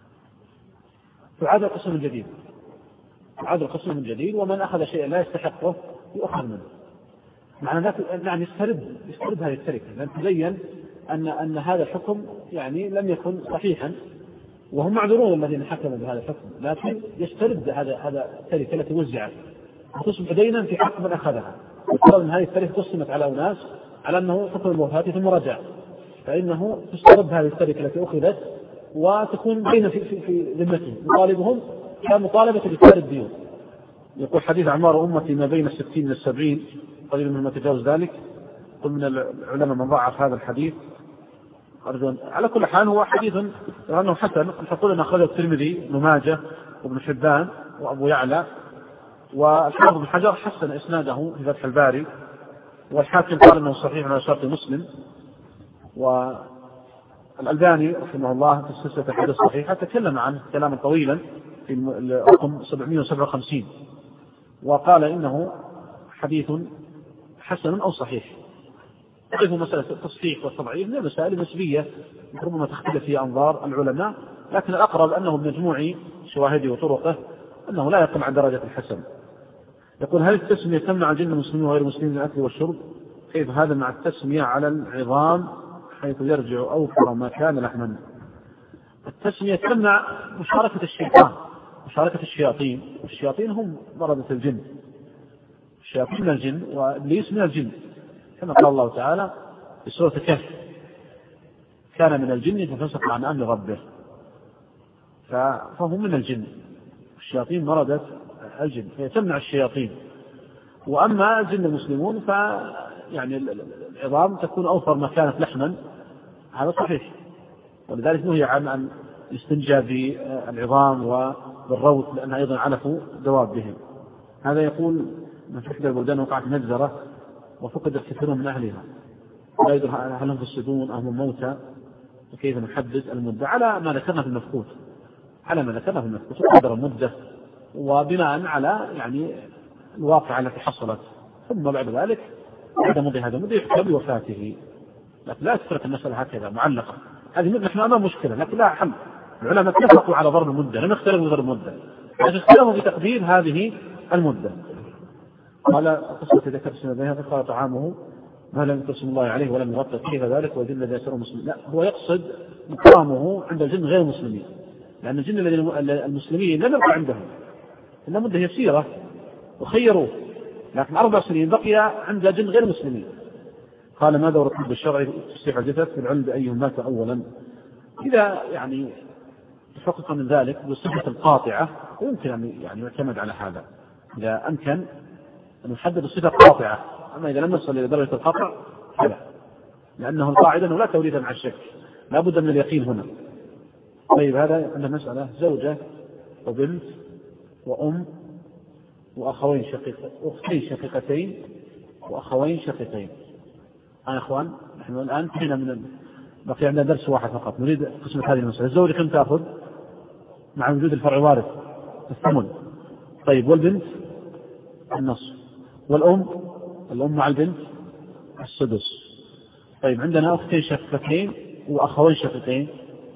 تعاد القسم الجديد، تعاد القسم الجديد، ومن أخذ شيئا لا يستحقه يؤخذ منه. معنى ذلك يعني يسترد هذه التركة، لأن تبين أن هذا الحكم يعني لم يكن صحيحا، وهم معذورون الذين حكموا بهذا الحكم، لكن يسترد هذا التركة التي وزعت وتصبح دينا في حق من أخذها. وقال أن هذه التركة قسمت على أناس على أنه حكم الوفاة ثم رجع، فإنه تسترد هذه التركة التي أخذت وتكون دينا في ذمتهم، مطالبهم كمطالبة بإسداد الديون. يقول: حديث أعمار أمتي ما بين 60 إلى 70، قليل مما تجاوز ذلك. قل من العلماء من ضعف هذا الحديث. على كل حال هو حديث لأنه حسن، تقول أن أخرجه الترمذي ابن ماجه وابن حبان وأبو يعلى، والحافظ بن حجر حسن إسناده في فتح الباري، والحاكم قال أنه صحيح على شرط مسلم، والألباني رحمه الله في السلسلة الحديث الصحيحة تكلم عنه كلاما طويلا في رقم 757، وقال إنه حديث حسن أو صحيح. تعرفوا مسألة التصحيح والتضعيف من المسائل النسبية ربما تختلف فيها أنظار العلماء، لكن الأقرب أنه بمجموع شواهده وطرقه أنه لا يقوم عن درجة الحسن. يقول: هل التسمية تمنع الجن المسلمين وغير المسلمين من الأكل والشرب؟ كيف هذا مع التسمية على العظام حيث يرجع أوفر ما كان لحما؟ التسمية تمنع مشاركة الشيطان، مشاركة الشياطين، والشياطين هم مردة الجن، الشياطين من الجن وإبليس من الجن، كما قال الله تعالى في سورة الكهف: كان من الجن ففسق عن أمر ربه. فهم من الجن، الشياطين مردة الجن، فيتمنع الشياطين. وأما الجن المسلمون فيعني العظام تكون أوفر ما كانت لحما، هذا صحيح، ولذلك نهي عن الاستنجاء بالعظام وبالروث لأنها أيضا علفوا دوابهم. هذا يقول: من في إحدى البلدان وقعت مجزرة وفقد الكثير من أهلها، لا يدري هل هم في السجون أو هم موتى، وكيف نحدد المدة على ما ذكرنا في المفقود، على ما ذكرنا في المفقود قدر المدة وبناء على يعني الواقع التي حصلت، ثم بعد ذلك بعد مضي هذا المدة يحكم بوفاته. لكن لا تترك المسألة هكذا معلقة، هذه نحن أمام مشكلة لكن لا حل. العلماء اتفقوا على ضرب المدة، لم يختلفوا في ضرب المدة، لكن اختلفوا في تقدير هذه المدة. قال: قصة ذكر سنة بها فقال: طعامه ما لم يقسم الله عليه ولم يغطى كيف ذلك والجن الذي يسره مسلمين. لا، هو يقصد مقامه عند الجن غير المسلمين، لأن الجن المسلمين لم يبقى عندهم إلا مدة يسيرة وخيروه، لكن 4 سنين بقي عند جن غير مسلمين. قال: ما دور الطب الشرعي في تصحيح الجثث في العلم بأيهم مات أولا؟ إذا يعني تحقق من ذلك بالصفة القاطعة يمكن أن يعني يعتمد على هذا، إذا أمكن أن نحدد الصفة القاطعة. أما إذا لم نصل إلى درجة القطع فلا، لأنه القاعدة أنه لا توريد مع الشك، لا بد من اليقين هنا. طيب، هذا عندنا مسألة: زوجة وبنت وأم وأخوين أختين شقيقتين وأخوين شقيقين. يا أخوان نحن الآن انتهينا من بقي عندنا درس واحد فقط، نريد قسمة هذه المسألة. الزوجة كم تأخذ مع وجود الفرع وارث؟ الثمن. طيب والبنت النصف، والأم مع البنت السدس. طيب عندنا أختين شقيقتين وأخوين شقيقين،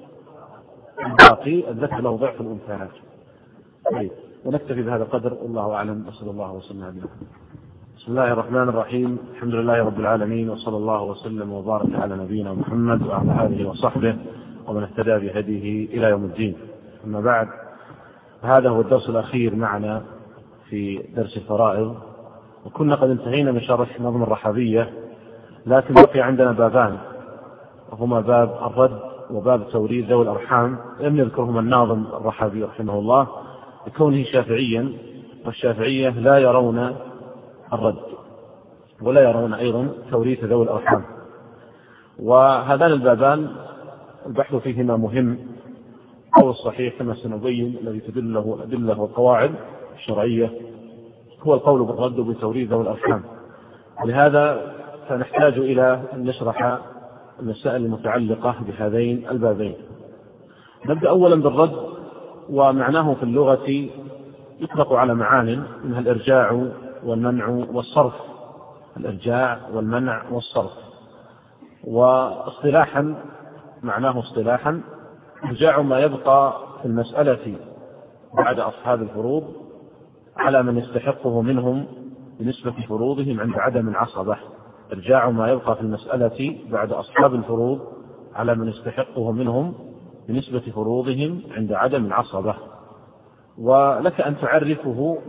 الباقي الذكر له ضعف الأنثى. طيب ونكتفي بهذا القدر، والله أعلم، وصلى الله وسلم على نبينا. بسم الله الرحمن الرحيم، الحمد لله رب العالمين، وصلى الله وسلم وبارك على نبينا محمد وعلى آله وصحبه ومن اهتدى بهديه إلى يوم الدين. أما بعد، هذا هو الدرس الأخير معنا في درس الفرائض، وكنا قد انتهينا من شرح نظم الرحابية، لكن بقي عندنا بابان، وهما باب الرد وباب توريث ذوي الأرحام. لم يذكرهما الناظم الرحابي رحمه الله لكونه شافعيا، والشافعية لا يرون الرد ولا يرون أيضا توريث ذوي الأرحام. وهذان البابان البحث فيهما مهم، أو الصحيح كما سنبين الذي تدله الأدلة والقواعد الشرعية هو القول بالرد وبتوريث ذوي الأرحام. ولهذا سنحتاج إلى أن نشرح المسائل المتعلقة بهذين البابين. نبدأ أولا بالرد، ومعناه في اللغة يطلق على معان منها الإرجاع والمنع والصرف. الإرجاع والمنع والصرف. واصطلاحا معناه اصطلاحا إرجاع ما يبقى في المسألة بعد أصحاب الفروض على من يستحقه منهم بنسبة فروضهم عند عدم العصبة. إرجاع ما يبقى في المسألة بعد أصحاب الفروض على من يستحقه منهم بنسبة فروضهم عند عدم العصبة. ولك أن تعرفه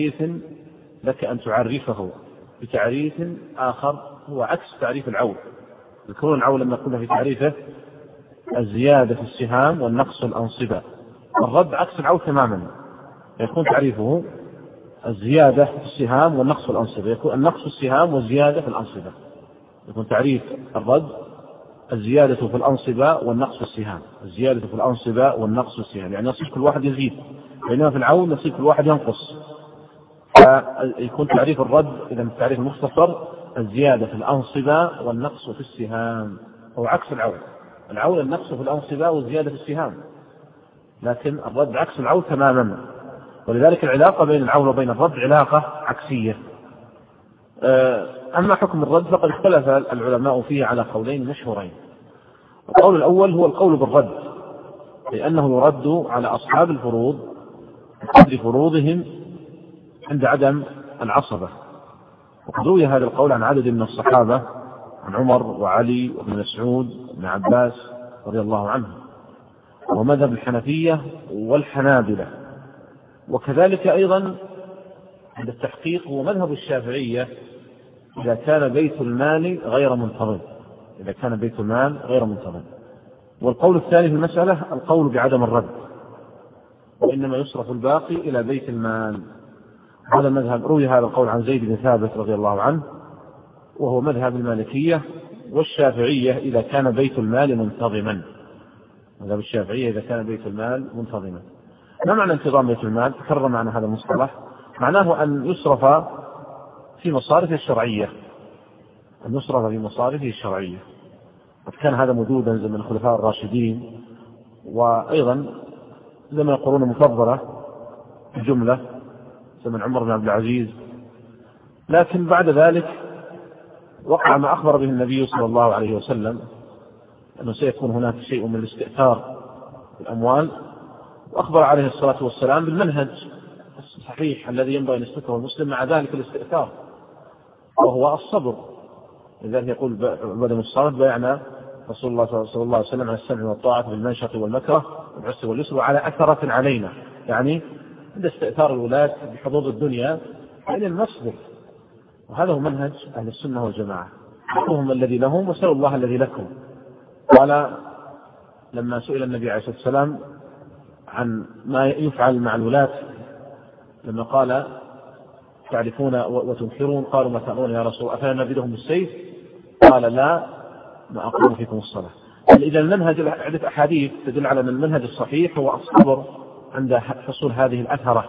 بتعريف آخر هو عكس تعريف العول. الكون العول لما قلنا في تعريفه الزيادة في السهام والنقص الأنصبة. الرد عكس العول تماما، يكون تعريفه الزيادة في السهام والنقص الأنصبة، يكون النقص في السهام والزيادة في الأنصبة. يكون تعريف الرد الزيادة في الأنصبة والنقص في السهام، الزيادة في الأنصبة والنقص في السهام، يعني نصيب كل واحد يزيد، بينما في العون نصيب كل واحد ينقص. فيكون تعريف الرد إذا التعريف المختصر الزيادة في الأنصبة والنقص في السهام، هو عكس العون. العون النقص في الأنصبة والزيادة في السهام، لكن الرد عكس العون تماما. ولذلك العلاقة بين العون وبين الرد علاقة عكسية. أما حكم الرد فقد اختلف العلماء فيه على قولين مشهورين. القول الأول هو القول بالرد، لأنه يرد على أصحاب الفروض بقدر فروضهم عند عدم العصبة. وقد روي هذا القول عن عدد من الصحابة، عن عمر وعلي وابن مسعود وابن عباس رضي الله عنهم، ومذهب الحنفية والحنابلة. وكذلك أيضا عند التحقيق هو مذهب الشافعية إذا كان بيت المال غير منتظم، والقول الثاني في المسألة القول بعدم الرد، وإنما يصرف الباقي إلى بيت المال. هذا المذهب روي هذا القول عن زيد بن ثابت رضي الله عنه، وهو مذهب المالكية والشافعية إذا كان بيت المال منتظما. مذهب الشافعية إذا كان بيت المال منتظما. ما معنى انتظام بيت المال؟ تكرر معنا هذا المصطلح، معناه أن يصرف في مصارفه الشرعية، وكان هذا موجودا زمن الخلفاء الراشدين، وأيضا زمن القرون المفضلة الجملة زمن عمر بن عبد العزيز. لكن بعد ذلك وقع ما أخبر به النبي صلى الله عليه وسلم أنه سيكون هناك شيء من الاستئثار بالأموال، وأخبر عليه الصلاة والسلام بالمنهج الصحيح الذي ينبغي أن يسلكه المسلم مع ذلك الاستئثار، وهو الصبر. لذلك يقول بدل الصلاة بيعنا رسول الله صلى الله عليه وسلم على السمع والطاعة بالمنشط والمكره والعسر واليسر وعلى أثرة علينا، يعني عند استئثار الولاة بحظوظ الدنيا فإن نصبر. وهذا هو منهج أهل السنة والجماعة، حقهم الذي لهم وسألوا الله الذي لكم. قال لما سئل النبي عليه الصلاة والسلام عن ما يفعل مع الولاة، لما قال تعرفون وتنكرون، قالوا ما تأمرون يا رسول أفلا نبذهم بالسيف؟ قال لا، ما أقوم فيكم الصلاة. إذا المنهج عدة أحاديث تدل على أن المنهج الصحيح هو الصبر عند حصول هذه الأثرة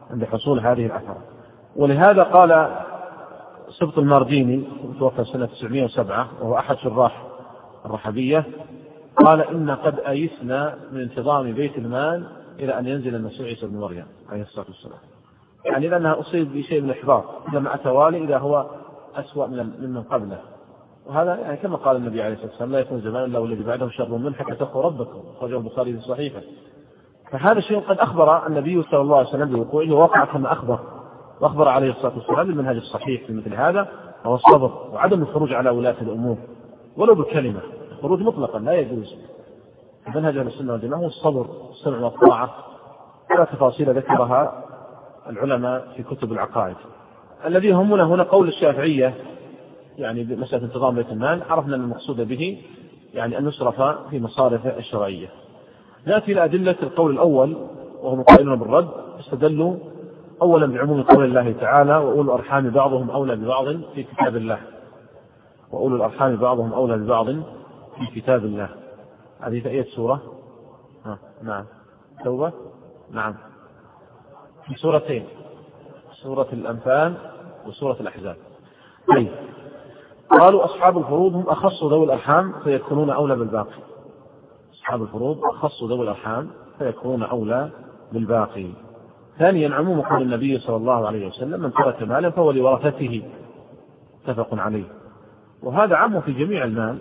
عند حصول هذه الأثر. ولهذا قال سبط المارديني توفى سنة 907 وهو أحد شراح الرحبية، قال إن قد أيسنا من انتظام بيت المال إلى أن ينزل المسيح عيسى بن مريم عليه الصلاة والسلام، يعني لأنها أصيب بشيء من الإحباط لما أتى والي إذا هو أسوأ من قبله. وهذا يعني كما قال النبي عليه الصلاة والسلام لا يكون زمان إلا والذي بعده شر من حتى تقوا ربكم، خرجه البخاري في صحيحه. فهذا الشيء قد أخبر النبي صلى الله عليه وسلم بوقوعه ووقع كما أخبر، وأخبر عليه الصلاة والسلام بالمنهج الصحيح في مثل هذا وهو الصبر وعدم الخروج على ولاة الأمور ولو بكلمة، الخروج مطلقا لا يجوز. منهج أهل السنة والجماعة هو الصبر السمع والطاعة على تفاصيل ذكرها العلماء في كتب العقائد. الذي يهمنا هنا قول الشافعية يعني بمسألة انتظام بيت المال، عرفنا أن المقصود به يعني أن يصرف في مصارف الشرعية. نأتي إلى أدلة القول الأول وهم قائلون بالرد، استدلوا أولا بعموم قول الله تعالى وأولو الأرحام بعضهم أولى ببعض في كتاب الله، وأولو الأرحام بعضهم أولى ببعض في كتاب الله. هذه في أي سورة؟ نعم توبة، نعم في سورتين، سورة الأنفال وسورة الأحزاب. طيب قالوا أصحاب الفروض هم أخص ذوي الأرحام فيكونون أولى بالباقي، أصحاب الفروض أخص ذوي الأرحام فيكونون أولى بالباقي. ثانيا عموم قول النبي صلى الله عليه وسلم من ترك مالا فهو لورثته، متفق عليه، وهذا عام في جميع المال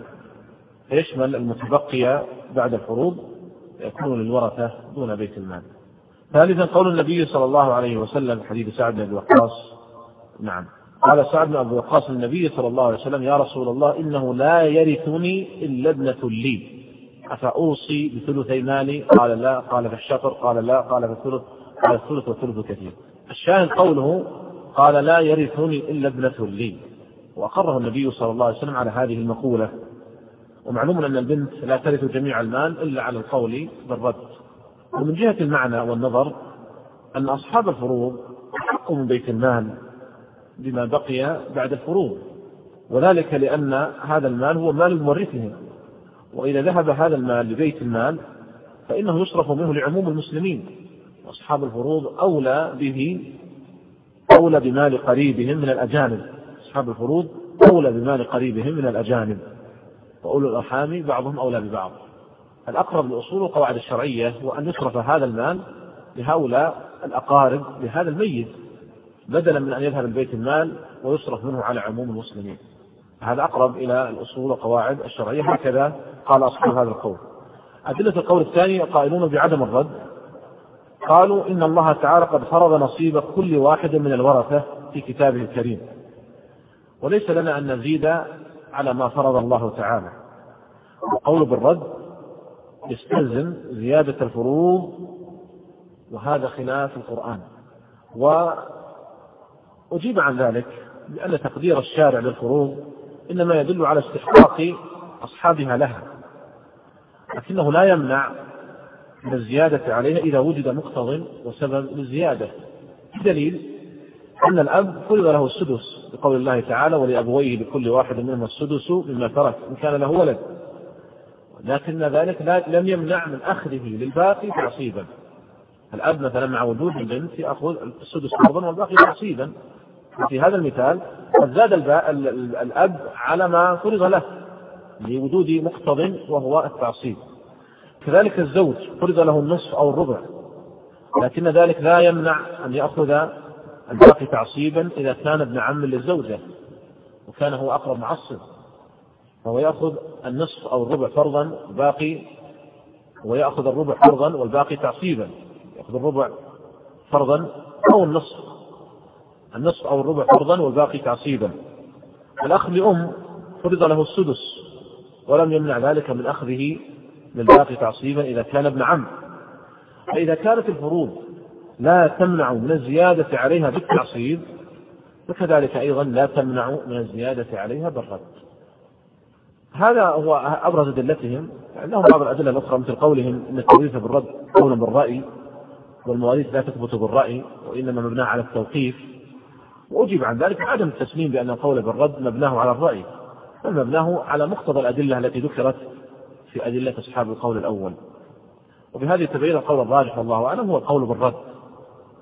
يشمل المتبقي بعد الفروض يكون للورثة دون بيت المال. ثالثا قول النبي صلى الله عليه وسلم حديث سعد بن أبي وقاص، نعم قال سعد بن أبي وقاص للنبي صلى الله عليه وسلم يا رسول الله إنه لا يرثني إلا ابنة لي أفأوصي بثلثي مالي؟ قال لا. قال في الشطر؟ قال لا. قال في الثلث؟ قال الثلث والثلث كثير. الشاهد قوله قال لا يرثني إلا ابنة لي، وأقره النبي صلى الله عليه وسلم على هذه المقولة. ومعلوم أن البنت لا ترث جميع المال إلا على القول بالرد. ومن جهة المعنى والنظر أن أصحاب الفروض حقوا من بيت المال بما بقي بعد الفروض، وذلك لأن هذا المال هو مال مورثهم، وإذا ذهب هذا المال لبيت المال فإنه يصرف منه لعموم المسلمين، وأصحاب الفروض أولى به أولى بمال قريبهم من الأجانب، أصحاب الفروض أولى بمال قريبهم من الأجانب، وأولو الأرحام بعضهم أولى ببعض. الأقرب لأصول القواعد الشرعية هو أن يصرف هذا المال لهؤلاء الأقارب لهذا الميت بدلا من أن يذهب البيت المال ويصرف منه على عموم المسلمين. هذا أقرب إلى الأصول والقواعد الشرعية، هكذا قال أصحاب هذا القول. أدلة القول الثاني قائلون بعدم الرد، قالوا إن الله تعالى قد فرض نصيب كل واحد من الورثة في كتابه الكريم، وليس لنا أن نزيد على ما فرض الله تعالى. وقول بالرد يستلزم زيادة الفروض، وهذا خلاف القرآن. وأجيب عن ذلك بأن تقدير الشارع للفروض إنما يدل على استحقاق أصحابها لها، لكنه لا يمنع من الزيادة عليها إذا وجد مقتض وسبب للزيادة. بدليل أن الأب فرض له السدس بقول الله تعالى ولأبويه لكل واحد منهم السدس مما ترك إن كان له ولد، لكن ذلك لم يمنع من أخذه للباقي تعصيبا. الأب مثلا مع وجود البنت يأخذ السدس فرضا والباقي تعصيبا. في هذا المثال قد زاد الأب على ما فرض له لوجود مقتض وهو التعصيب. كذلك الزوج فرض له النصف أو الربع، لكن ذلك لا يمنع أن يأخذ الباقي تعصيبا إذا كان ابن عم للزوجة وكان هو أقرب معصب، فهو يأخذ النصف أو الربع فرضا باقي، ويأخذ الربع فرضا والباقي تعصيبا، يأخذ الربع فرضا أو النصف أو الربع فرضا والباقي تعصيبا. الأخ لأم فرض له السدس ولم يمنع ذلك من أخذه للباقي تعصيبا إذا كان ابن عم. فإذا كانت الفروض لا تمنع من الزيادة عليها بالتعصيب فكذلك أيضا لا تمنع من الزيادة عليها بالرد. هذا هو أبرز أدلتهم. لهم بعض الأدلة الأخرى مثل قولهم إن التوريث بالرد قولا بالرأي، والمواريث لا تثبت بالرأي وإنما مبناه على التوقيف. وأجيب عن ذلك عدم التسليم بأن القول بالرد مبناه على الرأي، بل مبناه على مقتضى الأدلة التي ذكرت في أدلة أصحاب القول الأول. وبهذه تبين القول الراجح والله أعلم هو القول بالرد.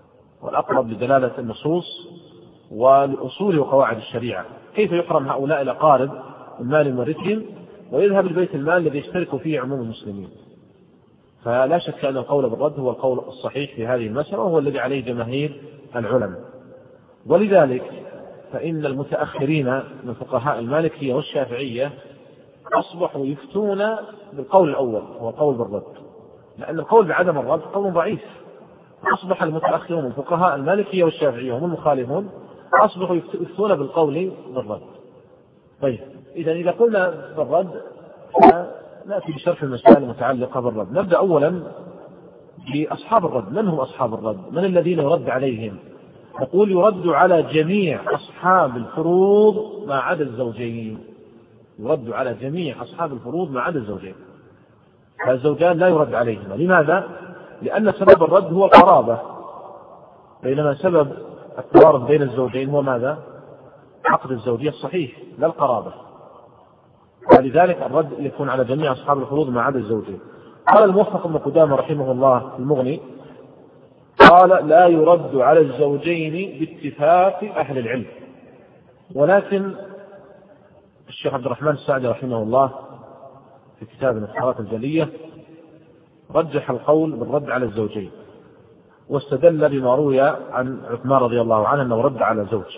والأقرب لدلالة النصوص ولأصول وقواعد الشريعة. كيف يحرم هؤلاء الأقارب من مال ورثهم ويذهب لبيت المال الذي يشترك فيه عموم المسلمين؟ فلا شك أن القول بالرد هو القول الصحيح في هذه المسألة، وهو الذي عليه جماهير العلماء. ولذلك فإن المتأخرين من فقهاء المالكية والشافعية أصبحوا يفتون بالقول الأول هو القول بالرد، لأن القول بعدم الرد قول ضعيف. أصبح المتأخرون من فقهاء المالكية والشافعية هم المخالفون أصبحوا يفتون بالقول بالرد. طيب إذا قلنا بالرد نأتي بشرح المسائل المتعلقة بالرد. نبدأ أولا بأصحاب الرد. من هم أصحاب الرد؟ من الذين يرد عليهم؟ نقول يرد على جميع أصحاب الفروض ما عدا الزوجين. يرد على جميع أصحاب الفروض ما عدا الزوجين. فالزوجان لا يرد عليهما. لماذا؟ لأن سبب الرد هو القرابة، بينما سبب التوارث بين الزوجين هو ماذا؟ عقد الزوجية الصحيح لا القرابة. ولذلك الرد يكون على جميع أصحاب الفروض ما عدا الزوجين. قال الموفق بن قدامة رحمه الله في المغني قال لا يرد على الزوجين باتفاق أهل العلم. ولكن الشيخ عبد الرحمن السعدي رحمه الله في كتاب الصلاة الجلية رجح القول بالرد على الزوجين، واستدل بما روي عن عثمان رضي الله عنه أنه رد على زوج.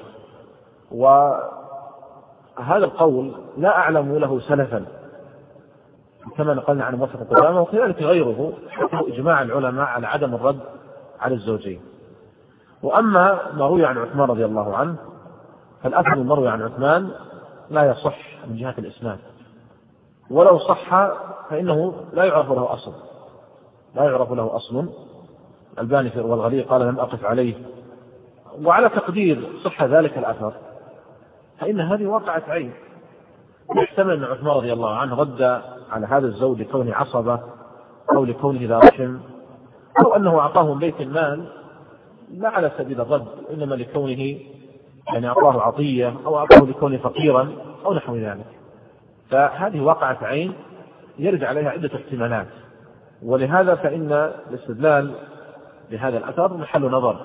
وهذا القول لا أعلم له سلفا كما نقلنا عن موفق قدامه، وكذلك غيره حكوا إجماع العلماء على عدم الرد على الزوجين. وأما ما روي عن عثمان رضي الله عنه فالأثر المروي عن عثمان لا يصح من جهة الإسناد، ولو صح فإنه لا يعرف له أصل. الباني في والغلي قال لم أقف عليه. وعلى تقدير صح ذلك الأثر فإن هذه واقعة عين. يحتمل أن عثمان رضي الله عنه رد على هذا الزوج لكونه عصبة أو لكونه ذا رحم، أو أنه أعطاه من بيت المال لا على سبيل الرد، إنما لكونه يعني أعطاه عطية أو أعطاه لكونه فقيرا أو نحو ذلك. فهذه واقعة عين يرد عليها عدة احتمالات، ولهذا فإن الاستدلال بهذا الأثر محل نظر.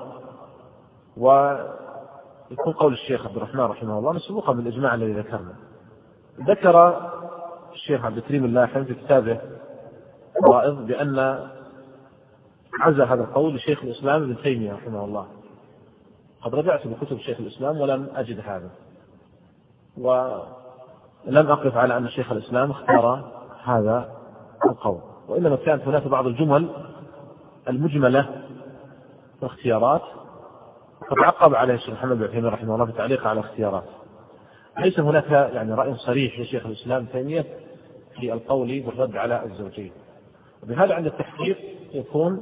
ويكون قول الشيخ عبد الرحمن رحمه الله مسبوقا بالإجماع الذي ذكرنا. ذكر الشيخ عبد الكريم اللاحم في كتابه الرائض بأن عزى هذا القول لشيخ الإسلام ابن تيمية رحمه الله. قد رجعت بكتب شيخ الإسلام ولم أجد هذا، ولم أقف على أن شيخ الإسلام اختار هذا القول، وإنما كانت هناك بعض الجمل المجملة واختيارات قد عقب عليه الشيخ محمد بن عثيمين رحمه الله في تعليق على اختيارات. ليس هناك يعني رأي صريح لشيخ الإسلام تيمية في القول بالرد على الزوجين. وبهذا عند التحقيق يكون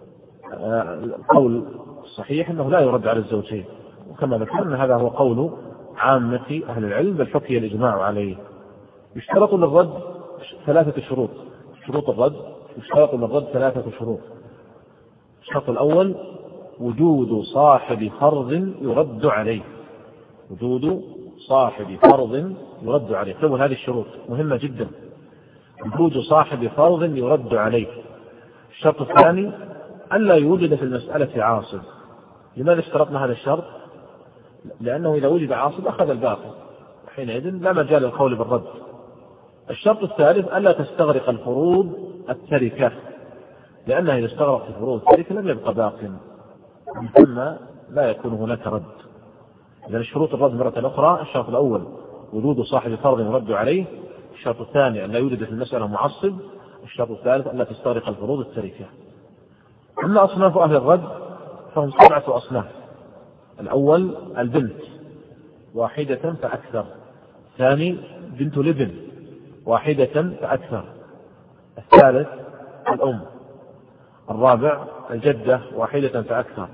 القول الصحيح أنه لا يرد على الزوجين، وكما ذكرنا هذا هو قول عامة أهل العلم بل حكي الإجماع عليه. يشترط للرد 3 شروط. شروط الرد يشترط للرد 3 شروط. الشرط الأول وجود صاحب فرض يرد عليه. وجود صاحب فرض يرد عليه. طبعا هذه الشروط مهمة جدا. وجود صاحب فرض يرد عليه. الشرط الثاني ألا يوجد في المسألة عاصب. لماذا اشترطنا هذا الشرط؟ لأنه إذا وجد عاصب أخذ الباقي، حينئذ لا مجال للقول بالرد. الشرط الثالث ألا تستغرق الفروض التركة، لأنها إذا استغرقت الفروض التركة لم يبقى باق، ثم لا يكون هناك رد. إذن الشروط الرد مرة أخرى: الشرط الأول وجود صاحب فرض يرد عليه. الشرط الثاني أن لا يوجد في المسألة معصب. الشرط الثالث أن لا تستغرق الفروض التركة. أما أصناف أهل الرد فهم 7 أصناف. الأول البنت 1 فأكثر. الثاني بنت الابن 1 فأكثر. الثالث الأم. الرابع الجدة 1 فأكثر.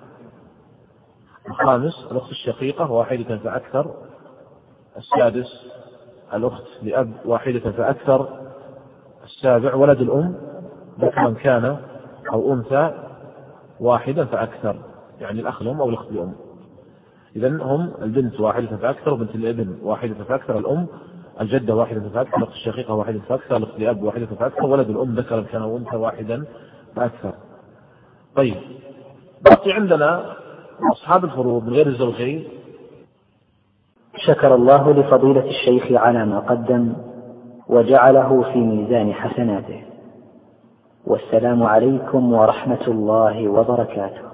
الخامس الأخت الشقيقة 1 فأكثر. السادس الأخت لأب 1 فأكثر. السابع ولد الأم ذكرا كان أو أنثى 1 فأكثر، يعني الأخ الأم أو الأخت الأم. إذن هم البنت 1 فأكثر، وبنت الابن 1 فأكثر، الأم الجدة 1 فأكثر، الأخت الشقيقة 1 فأكثر، الأخت لأب 1 فأكثر، ولد الأم ذكرا كان أو أنثى 1 فأكثر. طيب، بقي عندنا أصحاب الفروض من غير الزوجين. شكر الله لفضيلة الشيخ على ما قدم وجعله في ميزان حسناته، والسلام عليكم ورحمة الله وبركاته.